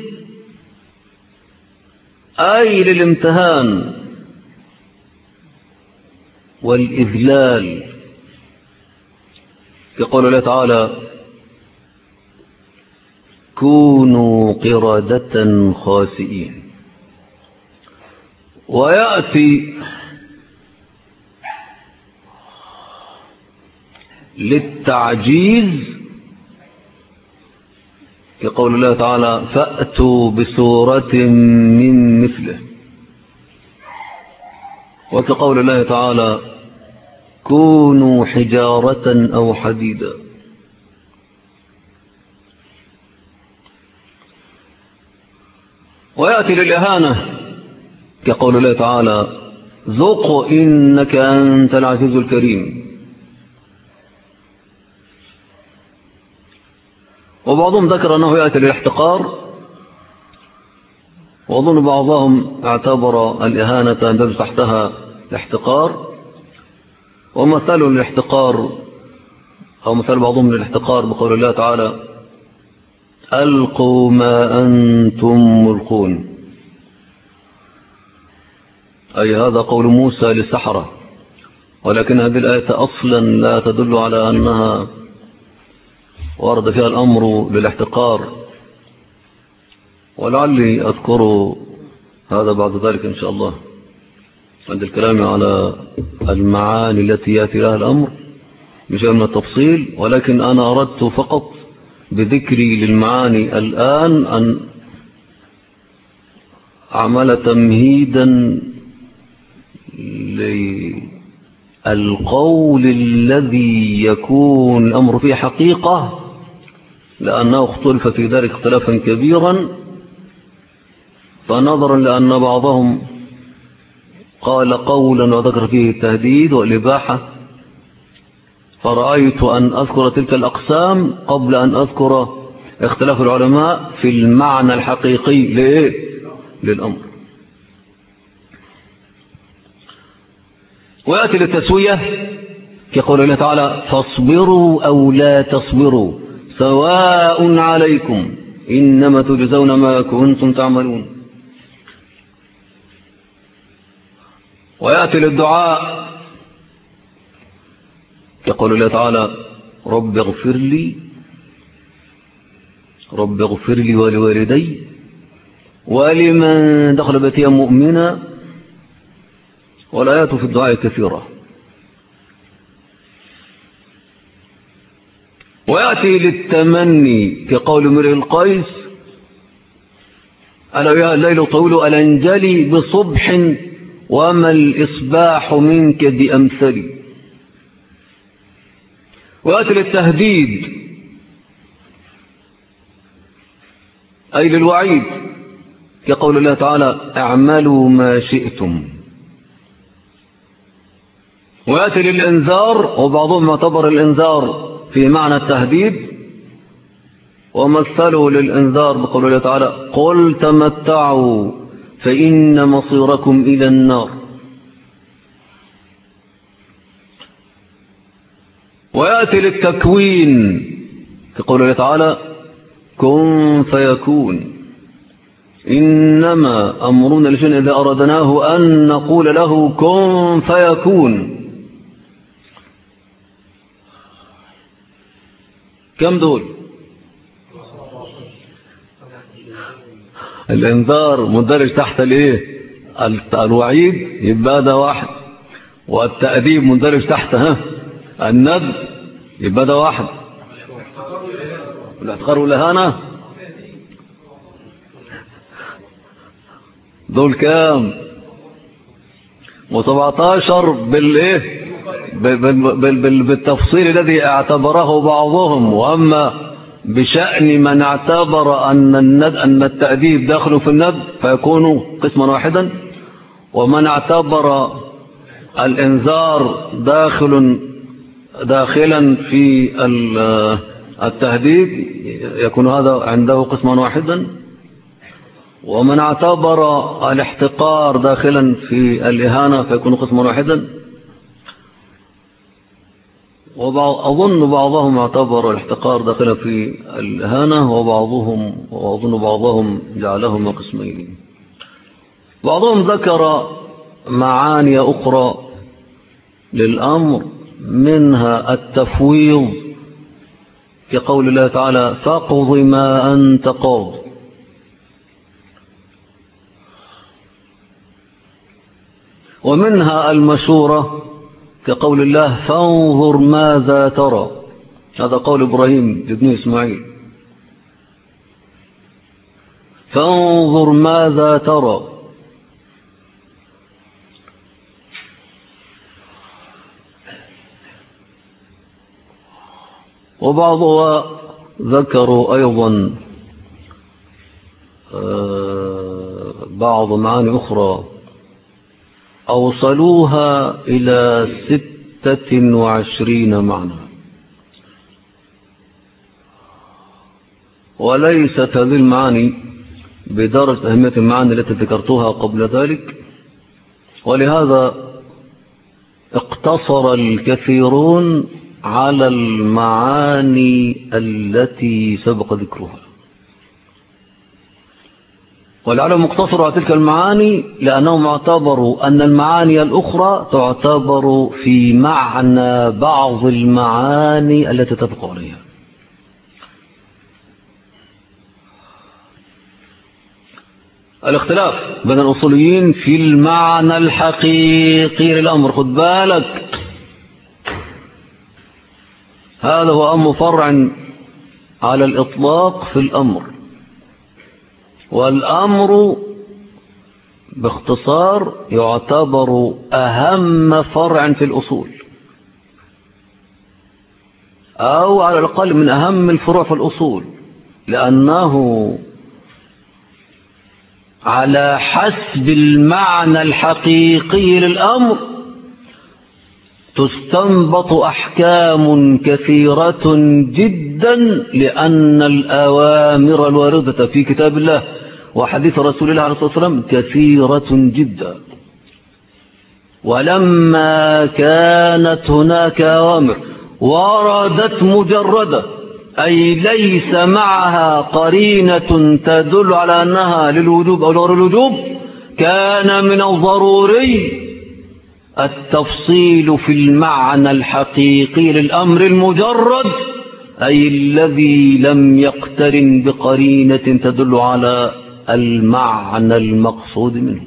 أي للامتهان والإذلال، يقول الله تعالى كونوا قردة خاسئين. ويأتي للتعجيز، يقول الله تعالى فأتوا بسورة من مثله، وكقول الله تعالى كونوا حجارة أو حديدا. ويأتي للإهانة كقول الله تعالى ذق إنك أنت العزيز الكريم. وبعضهم ذكر أنه يأتي للاحتقار، وأظن بعضهم اعتبر الإهانة أن تدرس تحتها الاحتقار. ومثال الاحتقار أو مثال بعضهم للاحتقار بقول الله تعالى ألقوا ما أنتم ملقون، أي هذا قول موسى للسحرة. ولكن هذه الآية أصلا لا تدل على أنها ورد فيها الأمر بالاحتقار، ولعلي أذكر هذا بعد ذلك إن شاء الله عند الكلام على المعاني التي يأتي لها الأمر بشيء من التفصيل. ولكن أنا أردت فقط بذكري للمعاني الآن أن أعمل تمهيدا للقول الذي يكون الأمر فيه حقيقة، لأنه اختلف في ذلك اختلافا كبيرا. فنظرا لأن بعضهم قال قولا وذكر فيه التهديد والإباحة، فرأيت أن أذكر تلك الأقسام قبل أن أذكر اختلاف العلماء في المعنى الحقيقي للأمر. ويأتي للتسوية كقول الله تعالى: فاصبروا أو لا تصبروا سواء عليكم إنما تجزون ما كنتم تعملون. ويأتي للدعاء كقول الله تعالى: رب اغفر لي ولوالدي ولمن دخل بيتي مؤمنا. والآيات في الدعاء كثيرة. ويأتي للتمني كقول امرئ القيس: ألا يا الليل طويل ألنجلي بصبح وما الإصباح منك بأمثلي. ويأتي للتهديد أي للوعيد كقول الله تعالى: اعملوا ما شئتم. ويأتي للإنذار، وبعضهم اعتبر الإنذار في معنى التهديد، ومثلوا للإنذار بقول الله تعالى: قل تمتعوا فإن مصيركم إلى النار. ويأتي للتكوين كقول الله تعالى: كن فيكون إنما أمرنا لشيء إذا أردناه أن نقول له كن فيكون. كم دول؟ الإنذار مندرج تحت الايه؟ الوعيد، يبقى ده واحد. والتأديب مندرج تحت الندب، يبقى ده واحد. والاحتقار والإهانة دول كام؟ و17 بالايه؟ بالتفصيل الذي اعتبره بعضهم. واما بشأن من اعتبر ان التأديب داخل في الندب فيكون قسما واحدا، ومن اعتبر الانذار داخلا في التهديد يكون هذا عنده قسما واحدا، ومن اعتبر الاحتقار داخلا في الإهانة فيكون قسما واحدا. وأظن بعضهم اعتبر الاحتقار داخلا في الإهانة، وأظن بعضهم جعلهما قسمين. بعضهم ذكر معاني أخرى للأمر، منها التفويض كقول الله تعالى: فاقض ما أنت قاض. ومنها المشورة كقول الله: فانظر ماذا ترى. هذا قول إبراهيم ابن إسماعيل: فانظر ماذا ترى. وبعضها ذكروا أيضا بعض معاني أخرى أوصلوها إلى 26 معنى، وليست هذه المعاني بدرجة أهمية المعاني التي ذكرتها قبل ذلك، ولهذا اقتصر الكثيرون على المعاني التي سبق ذكرها. ولعله مقتصر على تلك المعاني لأنهم اعتبروا أن المعاني الأخرى تعتبر في معنى بعض المعاني التي تتفق عليها. الاختلاف بين الأصوليين في المعنى الحقيقي للأمر، خد بالك، هذا هو أمر فرع على الإطلاق في الأمر. والأمر باختصار يعتبر أهم فرع في الأصول، أو على الأقل من أهم الفروع في الأصول، لأنه على حسب المعنى الحقيقي للأمر تستنبط أحكام كثيرة جدا، لأن الأوامر الواردة في كتاب الله وحديث رسول الله عليه الصلاة والسلام كثيرة جدا. ولما كانت هناك أوامر وردت مجردة، أي ليس معها قرينة تدل على أنها للوجوب أو لغير الوجوب، كان من الضروري التفصيل في المعنى الحقيقي للأمر المجرد، أي الذي لم يقترن بقرينة تدل على المعنى المقصود منه.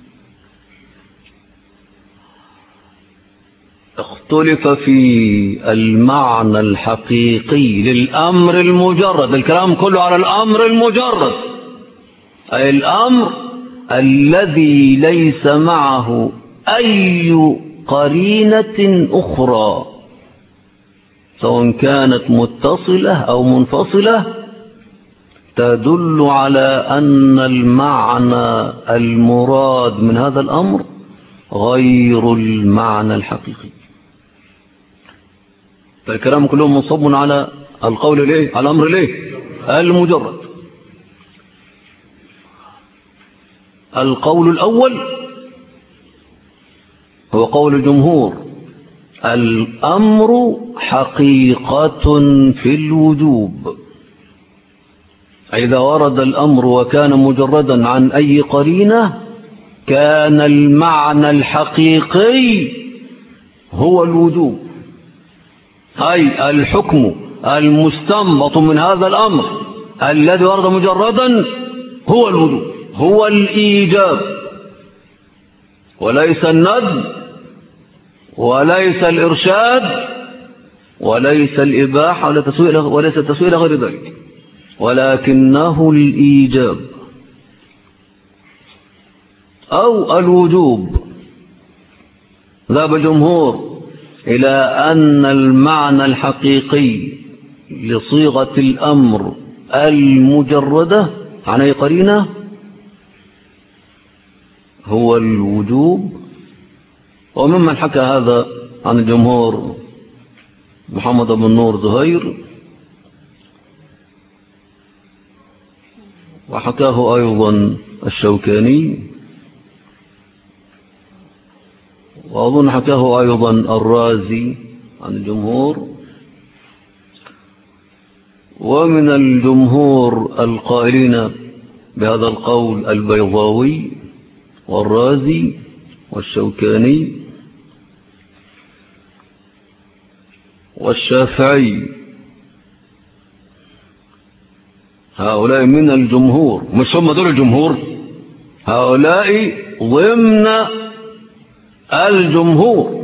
اختلف في المعنى الحقيقي للأمر المجرد، الكلام كله على الأمر المجرد، أي الأمر الذي ليس معه أي قرينة أخرى سواء كانت متصلة أو منفصلة تدل على أن المعنى المراد من هذا الأمر غير المعنى الحقيقي. فالكلام كلهم منصب على القول ليه؟ على الأمر ليه؟ المجرد. القول الأول هو قول الجمهور: الأمر حقيقة في الوجوب، إذا ورد الأمر وكان مجردا عن أي قرينة كان المعنى الحقيقي هو الوجوب، أي الحكم المستنبط من هذا الأمر الذي ورد مجردا هو الوجوب، هو الإيجاب، وليس الندب وليس الإرشاد وليس الإباحة وليس التسويل غير ذلك، ولكنه الإيجاب أو الوجوب. ذهب الجمهور إلى أن المعنى الحقيقي لصيغة الأمر المجردة عن أي قرينة هو الوجوب. وممن حكى هذا عن الجمهور محمد بن نور زهير، وحكاه أيضا الشوكاني، وأظن حكاه أيضا الرازي عن الجمهور. ومن الجمهور القائلين بهذا القول البيضاوي والرازي والشوكاني والشافعي، هؤلاء من الجمهور، مش هم دول الجمهور، هؤلاء ضمن الجمهور،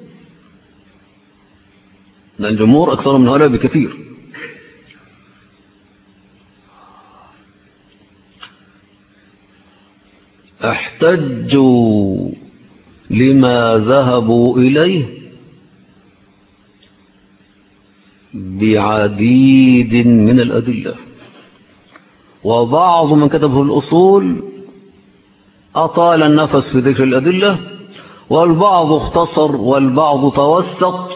لأن الجمهور أكثر من هؤلاء بكثير. احتجوا لما ذهبوا إليه بعديد من الأدلة، وبعض من كتبه الأصول أطال النفس في ذكر الأدلة، والبعض اختصر والبعض توسط.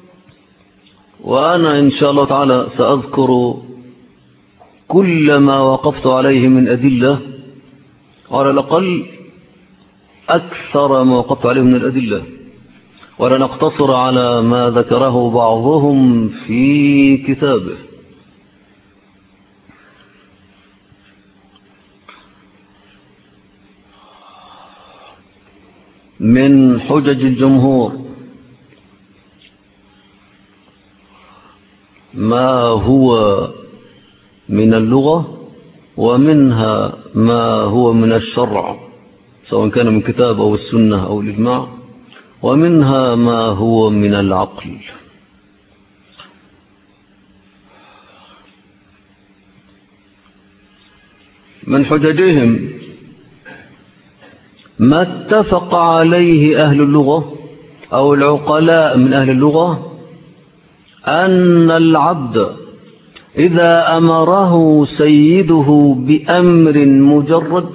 وأنا إن شاء الله تعالى سأذكر كل ما وقفت عليه من أدلة، وعلى الأقل أكثر ما وقفت عليه من الأدلة، ولن أقتصر على ما ذكره بعضهم في كتابه. من حجج الجمهور ما هو من اللغة، ومنها ما هو من الشرع سواء كان من كتاب أو السنة أو الإجماع، ومنها ما هو من العقل. من حججهم ما اتفق عليه أهل اللغة أو العقلاء من أهل اللغة، أن العبد إذا أمره سيده بأمر مجرد،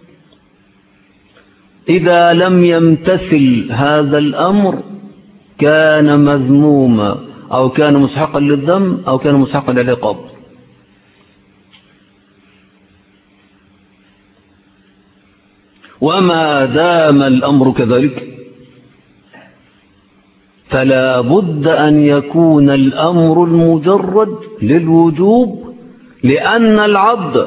إذا لم يمتثل هذا الأمر كان مذموما أو كان مستحقا للذم أو كان مستحقا للعقاب. وما دام الأمر كذلك فلا بد أن يكون الأمر المجرد للوجوب، لأن العبد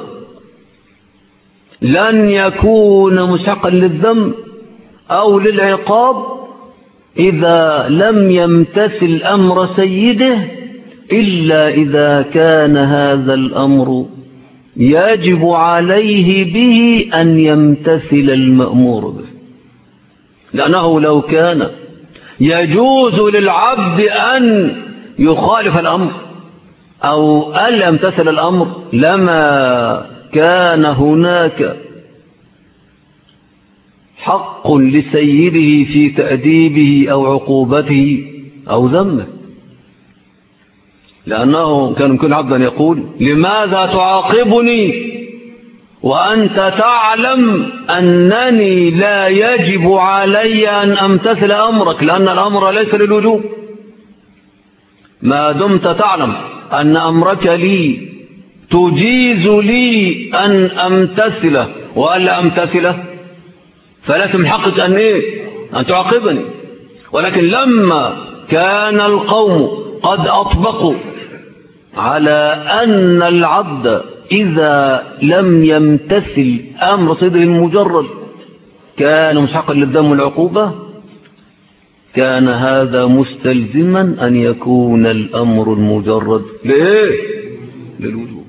لن يكون مستحقا للذم أو للعقاب إذا لم يمتثل أمر سيده، إلا إذا كان هذا الأمر يجب عليه به أن يمتثل المأمور به. لأنه لو كان يجوز للعبد أن يخالف الأمر أو أن يمتثل الأمر لما كان هناك حق لسيده في تأديبه أو عقوبته أو ذمه. لأنه كان يمكن عبدا يقول: لماذا تعاقبني وأنت تعلم أنني لا يجب علي أن أمتثل أمرك، لأن الأمر ليس للوجوب. ما دمت تعلم أن أمرك لي تجيز لي أن أمتثله وألا أمتثله فليس من حقك أن تعاقبني. ولكن لما كان القوم قد أطبقوا على أن العبد إذا لم يمتثل أمر سيده المجرد كان مستحقا للذم والعقوبة، كان هذا مستلزما أن يكون الأمر المجرد للوجوب.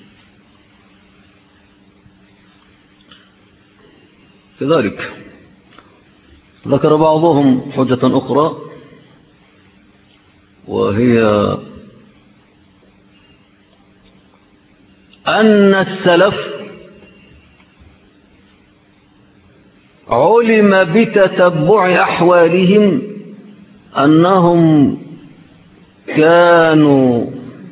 كذلك ذكر بعضهم حجة أخرى، وهي أن السلف علم بتتبع أحوالهم أنهم كانوا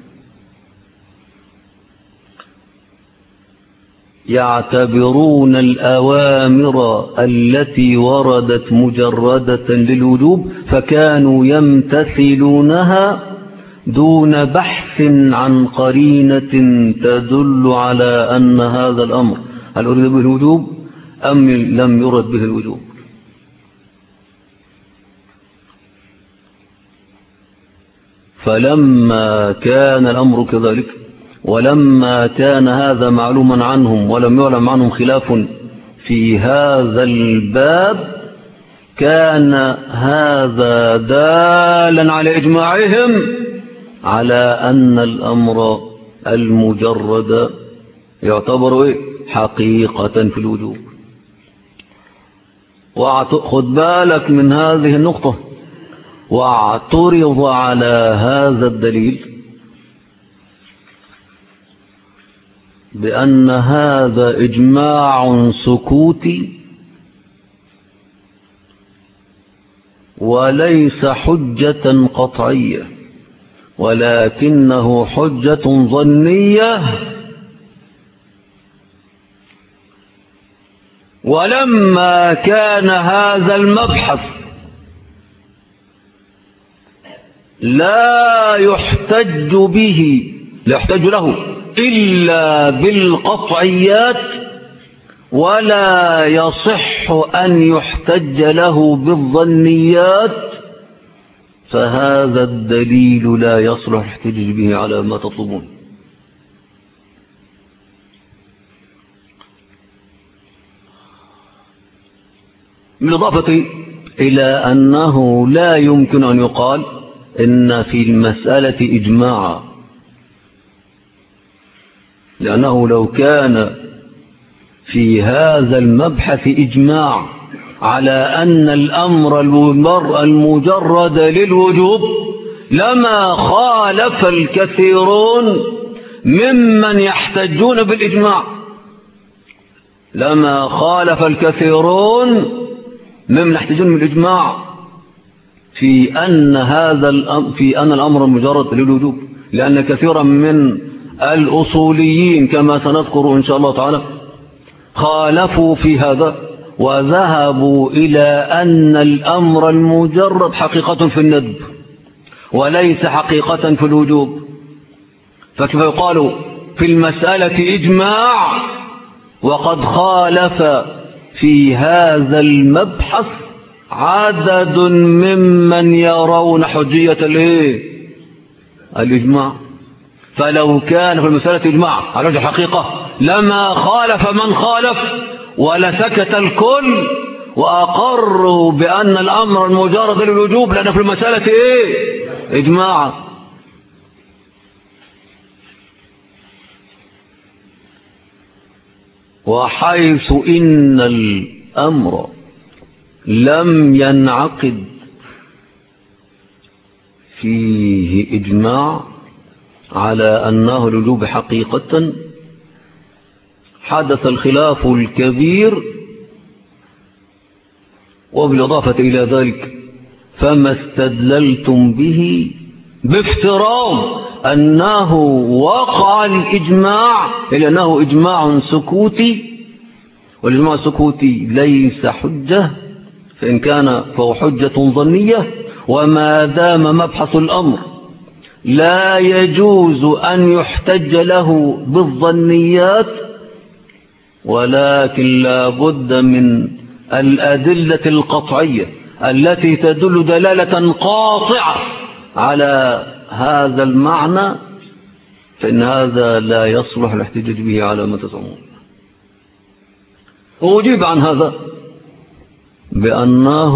يعتبرون الأوامر التي وردت مجردة للوجوب فكانوا يمتثلونها دون بحث عن قرينة تدل على أن هذا الأمر هل أريد به الوجوب أم لم يرد به الوجوب. فلما كان الأمر كذلك، ولما كان هذا معلوما عنهم ولم يعلم عنهم خلاف في هذا الباب، كان هذا دالا على إجماعهم على أن الأمر المجرد يعتبر حقيقة في الوجوب. خذ بالك من هذه النقطة، واعترض على هذا الدليل بأن هذا إجماع سكوتي وليس حجة قطعية، ولكنه حجة ظنية. ولما كان هذا المبحث لا يحتج له إلا بالقطعيات، ولا يصح أن يحتج له بالظنيات، فهذا الدليل لا يصلح الاحتجاج به على ما تطلبون. بالإضافة إلى أنه لا يمكن أن يقال إن في المسألة إجماعا، لأنه لو كان في هذا المبحث إجماع على أن الأمر المجرد للوجوب لما خالف الكثيرون ممن يحتجون بالإجماع، لما خالف الكثيرون ممن يحتجون بالإجماع في أن الأمر مجرد للوجوب، لأن كثيرا من الأصوليين كما سنذكر إن شاء الله تعالى خالفوا في هذا وذهبوا إلى أن الأمر المجرد حقيقة في الندب وليس حقيقة في الوجوب. فكيف يقال في المسألة إجماع وقد خالف في هذا المبحث عدد ممن يرون حجية الإجماع؟ فلو كان في المسألة إجماع على وجه الحقيقة لما خالف من خالف ولسكت الكل وأقروا بأن الأمر المجرد للوجوب، لأن في المسألة إجماع. وحيث إن الأمر لم ينعقد فيه إجماع على أنه الوجوب حقيقة، حدث الخلاف الكبير. وبالإضافة إلى ذلك فما استدللتم به بافتراض أنه وقع الإجماع إلا أنه إجماع سكوتي، والإجماع السكوتي ليس حجة، فإن كان فهو حجة ظنية، وما دام مبحث الأمر لا يجوز أن يحتج له بالظنيات، ولكن لا بد من الأدلة القطعية التي تدل دلالة قاطعة على هذا المعنى، فإن هذا لا يصلح الاحتجاج به على ما تزعمون. وأجيب عن هذا بأنه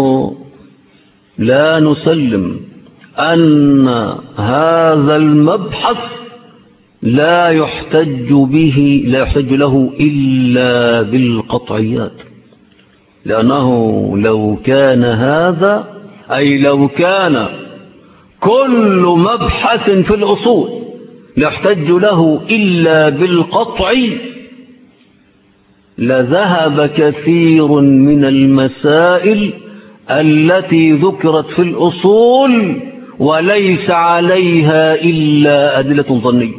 لا نسلم أن هذا المبحث لا يحتج له إلا بالقطعيات، لأنه لو كان هذا أي لو كان كل مبحث في الأصول يحتج له إلا بالقطع لذهب كثير من المسائل التي ذكرت في الأصول وليس عليها إلا أدلة ظنية.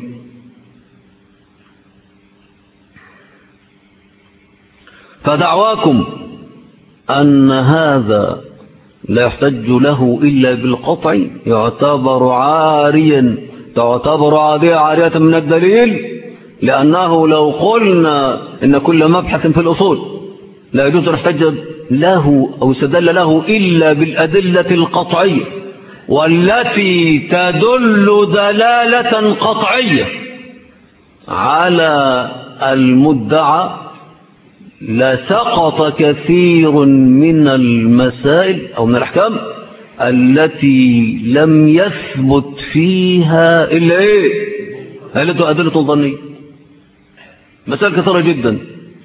فدعواكم أن هذا لا يحتج له إلا بالقطع تعتبر عارية من الدليل، لأنه لو قلنا إن كل مبحث في الأصول لا يجوز أن يحتج له أو يستدل له إلا بالأدلة القطعية والتي تدل دلالة قطعية على المدعى، لسقط كثير من المسائل أو من الأحكام التي لم يثبت فيها إلا أدلة ظنية. مسائل كثيرة جدا،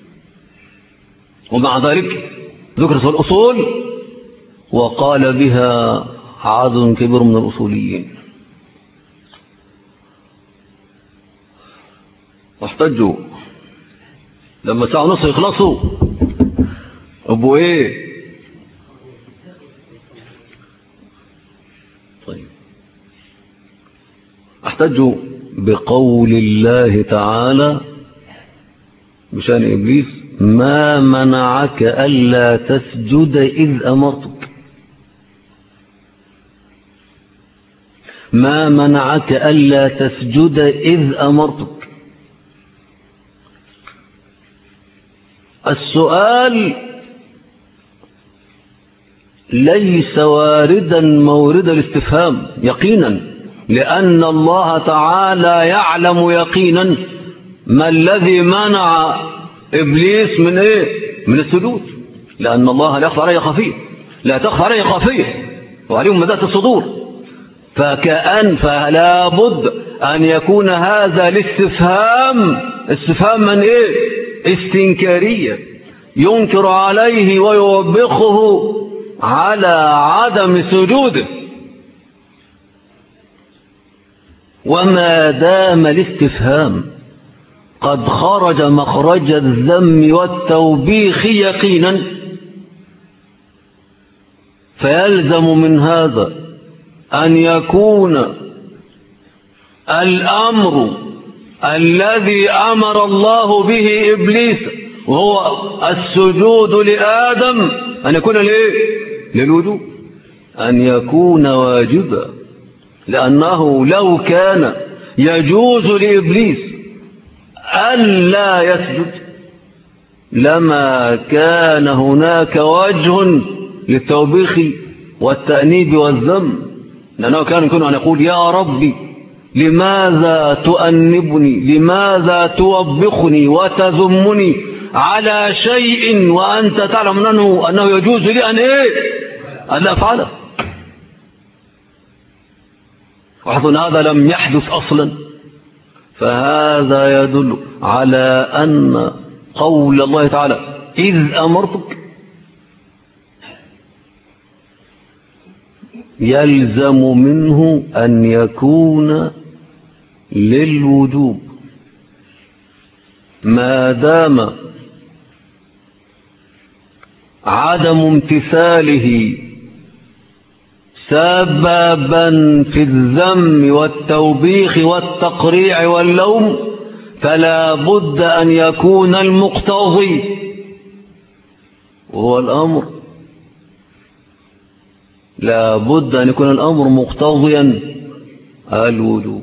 ومع ذلك ذكرت في الأصول وقال بها عدد كبير من الأصوليين واحتجوا لما ساعة ونص يخلصوا أبو طيب احتجوا بقول الله تعالى بشأن إبليس: ما منعك ألا تسجد إذ أمرتك. ما منعك ألا تسجد إذ أمرتك. السؤال ليس واردا مورد الاستفهام يقينا، لأن الله تعالى يعلم يقينا ما الذي منع إبليس من السجود، لأن الله لا يخفى عليه خفية. لا تخفى عليه خافية وعليهم ذات الصدور. فلا بد أن يكون هذا الاستفهام استفهاما إيه؟ استنكاريا ينكر عليه ويوبخه على عدم سجوده. وما دام الاستفهام قد خرج مخرج الذم والتوبيخ يقينا فيلزم من هذا أن يكون الأمر الذي أمر الله به إبليس وهو السجود لآدم أن يكون للوجوب، أن يكون واجبا، لأنه لو كان يجوز لإبليس ألا يسجد لما كان هناك وجه للتوبيخ والتأنيب والذم، لأنه كان يمكن أن يقول يا ربي لماذا تؤنبني، لماذا توبخني وتذمني على شيء وأنت تعلم أنه يجوز لي أن أفعله. وحظن هذا لم يحدث أصلا، فهذا يدل على أن قول الله تعالى إذ أمرتك يلزم منه أن يكون للوجوب ما دام عدم امتثاله سببا في الذم والتوبيخ والتقريع واللوم، فلا بد أن يكون المقتضي وهو الأمر، لا بد أن يكون الأمر مقتضيا الوجوب.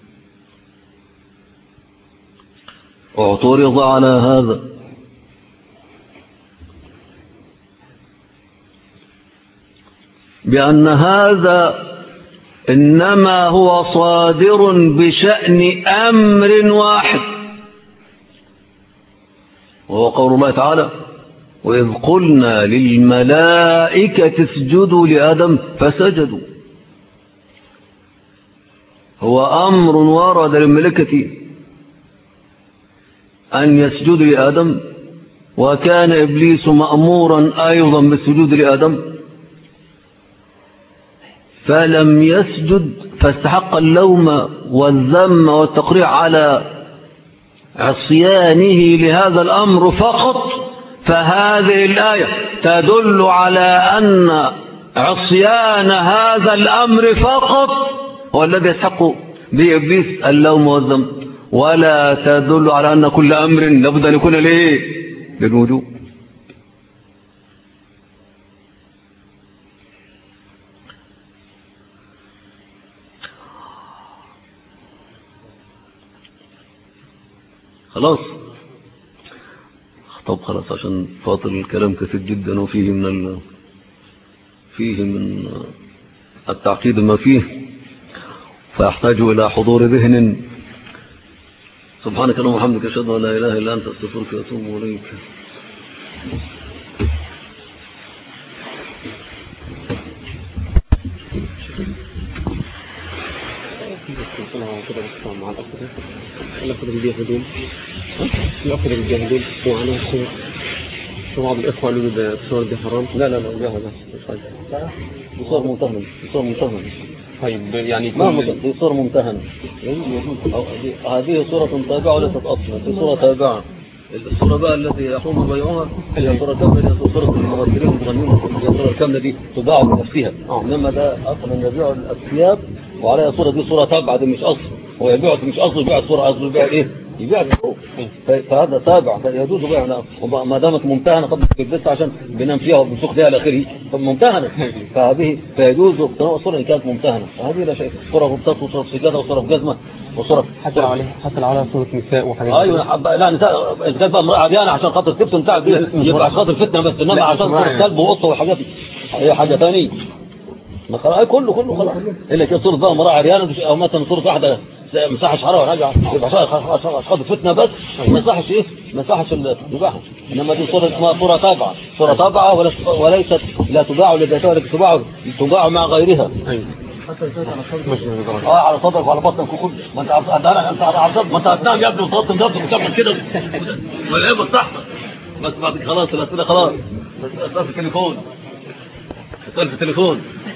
اعترض على هذا بأن هذا إنما هو صادر بشأن أمر واحد، وهو قول الله تعالى وإذ قلنا للملائكة اسجدوا لآدم فسجدوا. هو أمر ورد للملائكة أن يسجدوا لآدم، وكان إبليس مأمورا أيضا بالسجود لآدم فلم يسجد، فاستحق اللوم والذم والتقريع على عصيانه لهذا الأمر فقط. فهذه الآية تدل على أن عصيان هذا الأمر فقط هو الذي يستحق بإبليس اللوم والذم، ولا تدل على أن كل أمر لابد أن يكون للوجوب. خلاص طب خلاص عشان فاضل الكلام كثير جدا، وفيه من التعقيد ما فيه، فيحتاج إلى حضور ذهن. سبحانك اللهم وبحمدك أشهد أن لا إله إلا أنت أستغفرك وأتوب إليك. يأخذ الجاهدين وعنه الصور بعض الإخوة اللي بدأ الصور دي حرام. لا جاهد صور ممتهن، صور ممتهن. طيب يعني ما دي صور ممتهن، هذه صورة تابعة وليست أصلا، دي صورة تابعة. الصورة بقى التي يقوم بيعها هي صورة كاملة، هي صورة الممثلين والمغنيين، هي الصورة الكاملة دي تباع بنفسها. إنما ده أصلا يبيع الأثياب وعليها صورة، دي صورة تابعة، دي مش أصل، هو يبيع مش أصل، يبيع صورة أصل، يبيع يبيع الحقوق. فهذا تابع يجوز بيعنا ما دامت ممتهنة قبل تلبسها عشان بنام فيها وبنسوق فيها الأخير ممتهنة، فهذه فيجوز اقتناء الصورة إن كانت ممتهنة. فهذه لا شيء، صورة غبطات وصورة سجادة وصورة جزمة وصورة حتى على صورة نساء وحاجات. أيوة لا نساء، إذا كانت بقى امرأة عريانة عشان خاطر تبت نتاع يبقى عشان خاطر فتنة بس، إنما عشان صورة كلب وقطة وحاجات هي حاجة ثانية. كله خلاص إلا كده صورة بقى امرأة عريانة أو مثلا صورة واحدة مساحة شعرها وراجع يبقى خاطر فتنة بس، مساحة الإباحة. إنما دي صورة اسمها صورة تابعة، وليست لا تباع لذاتها لكن تباع مع غيرها. ايوه على صدرك وعلى بطنك وخد. ما انت ما انت هتنام يا ابني وتغطي نفسك وتعمل كده والعيب بتاعتك. بس بعد خلاص الاسئله خلاص. بس في التليفون.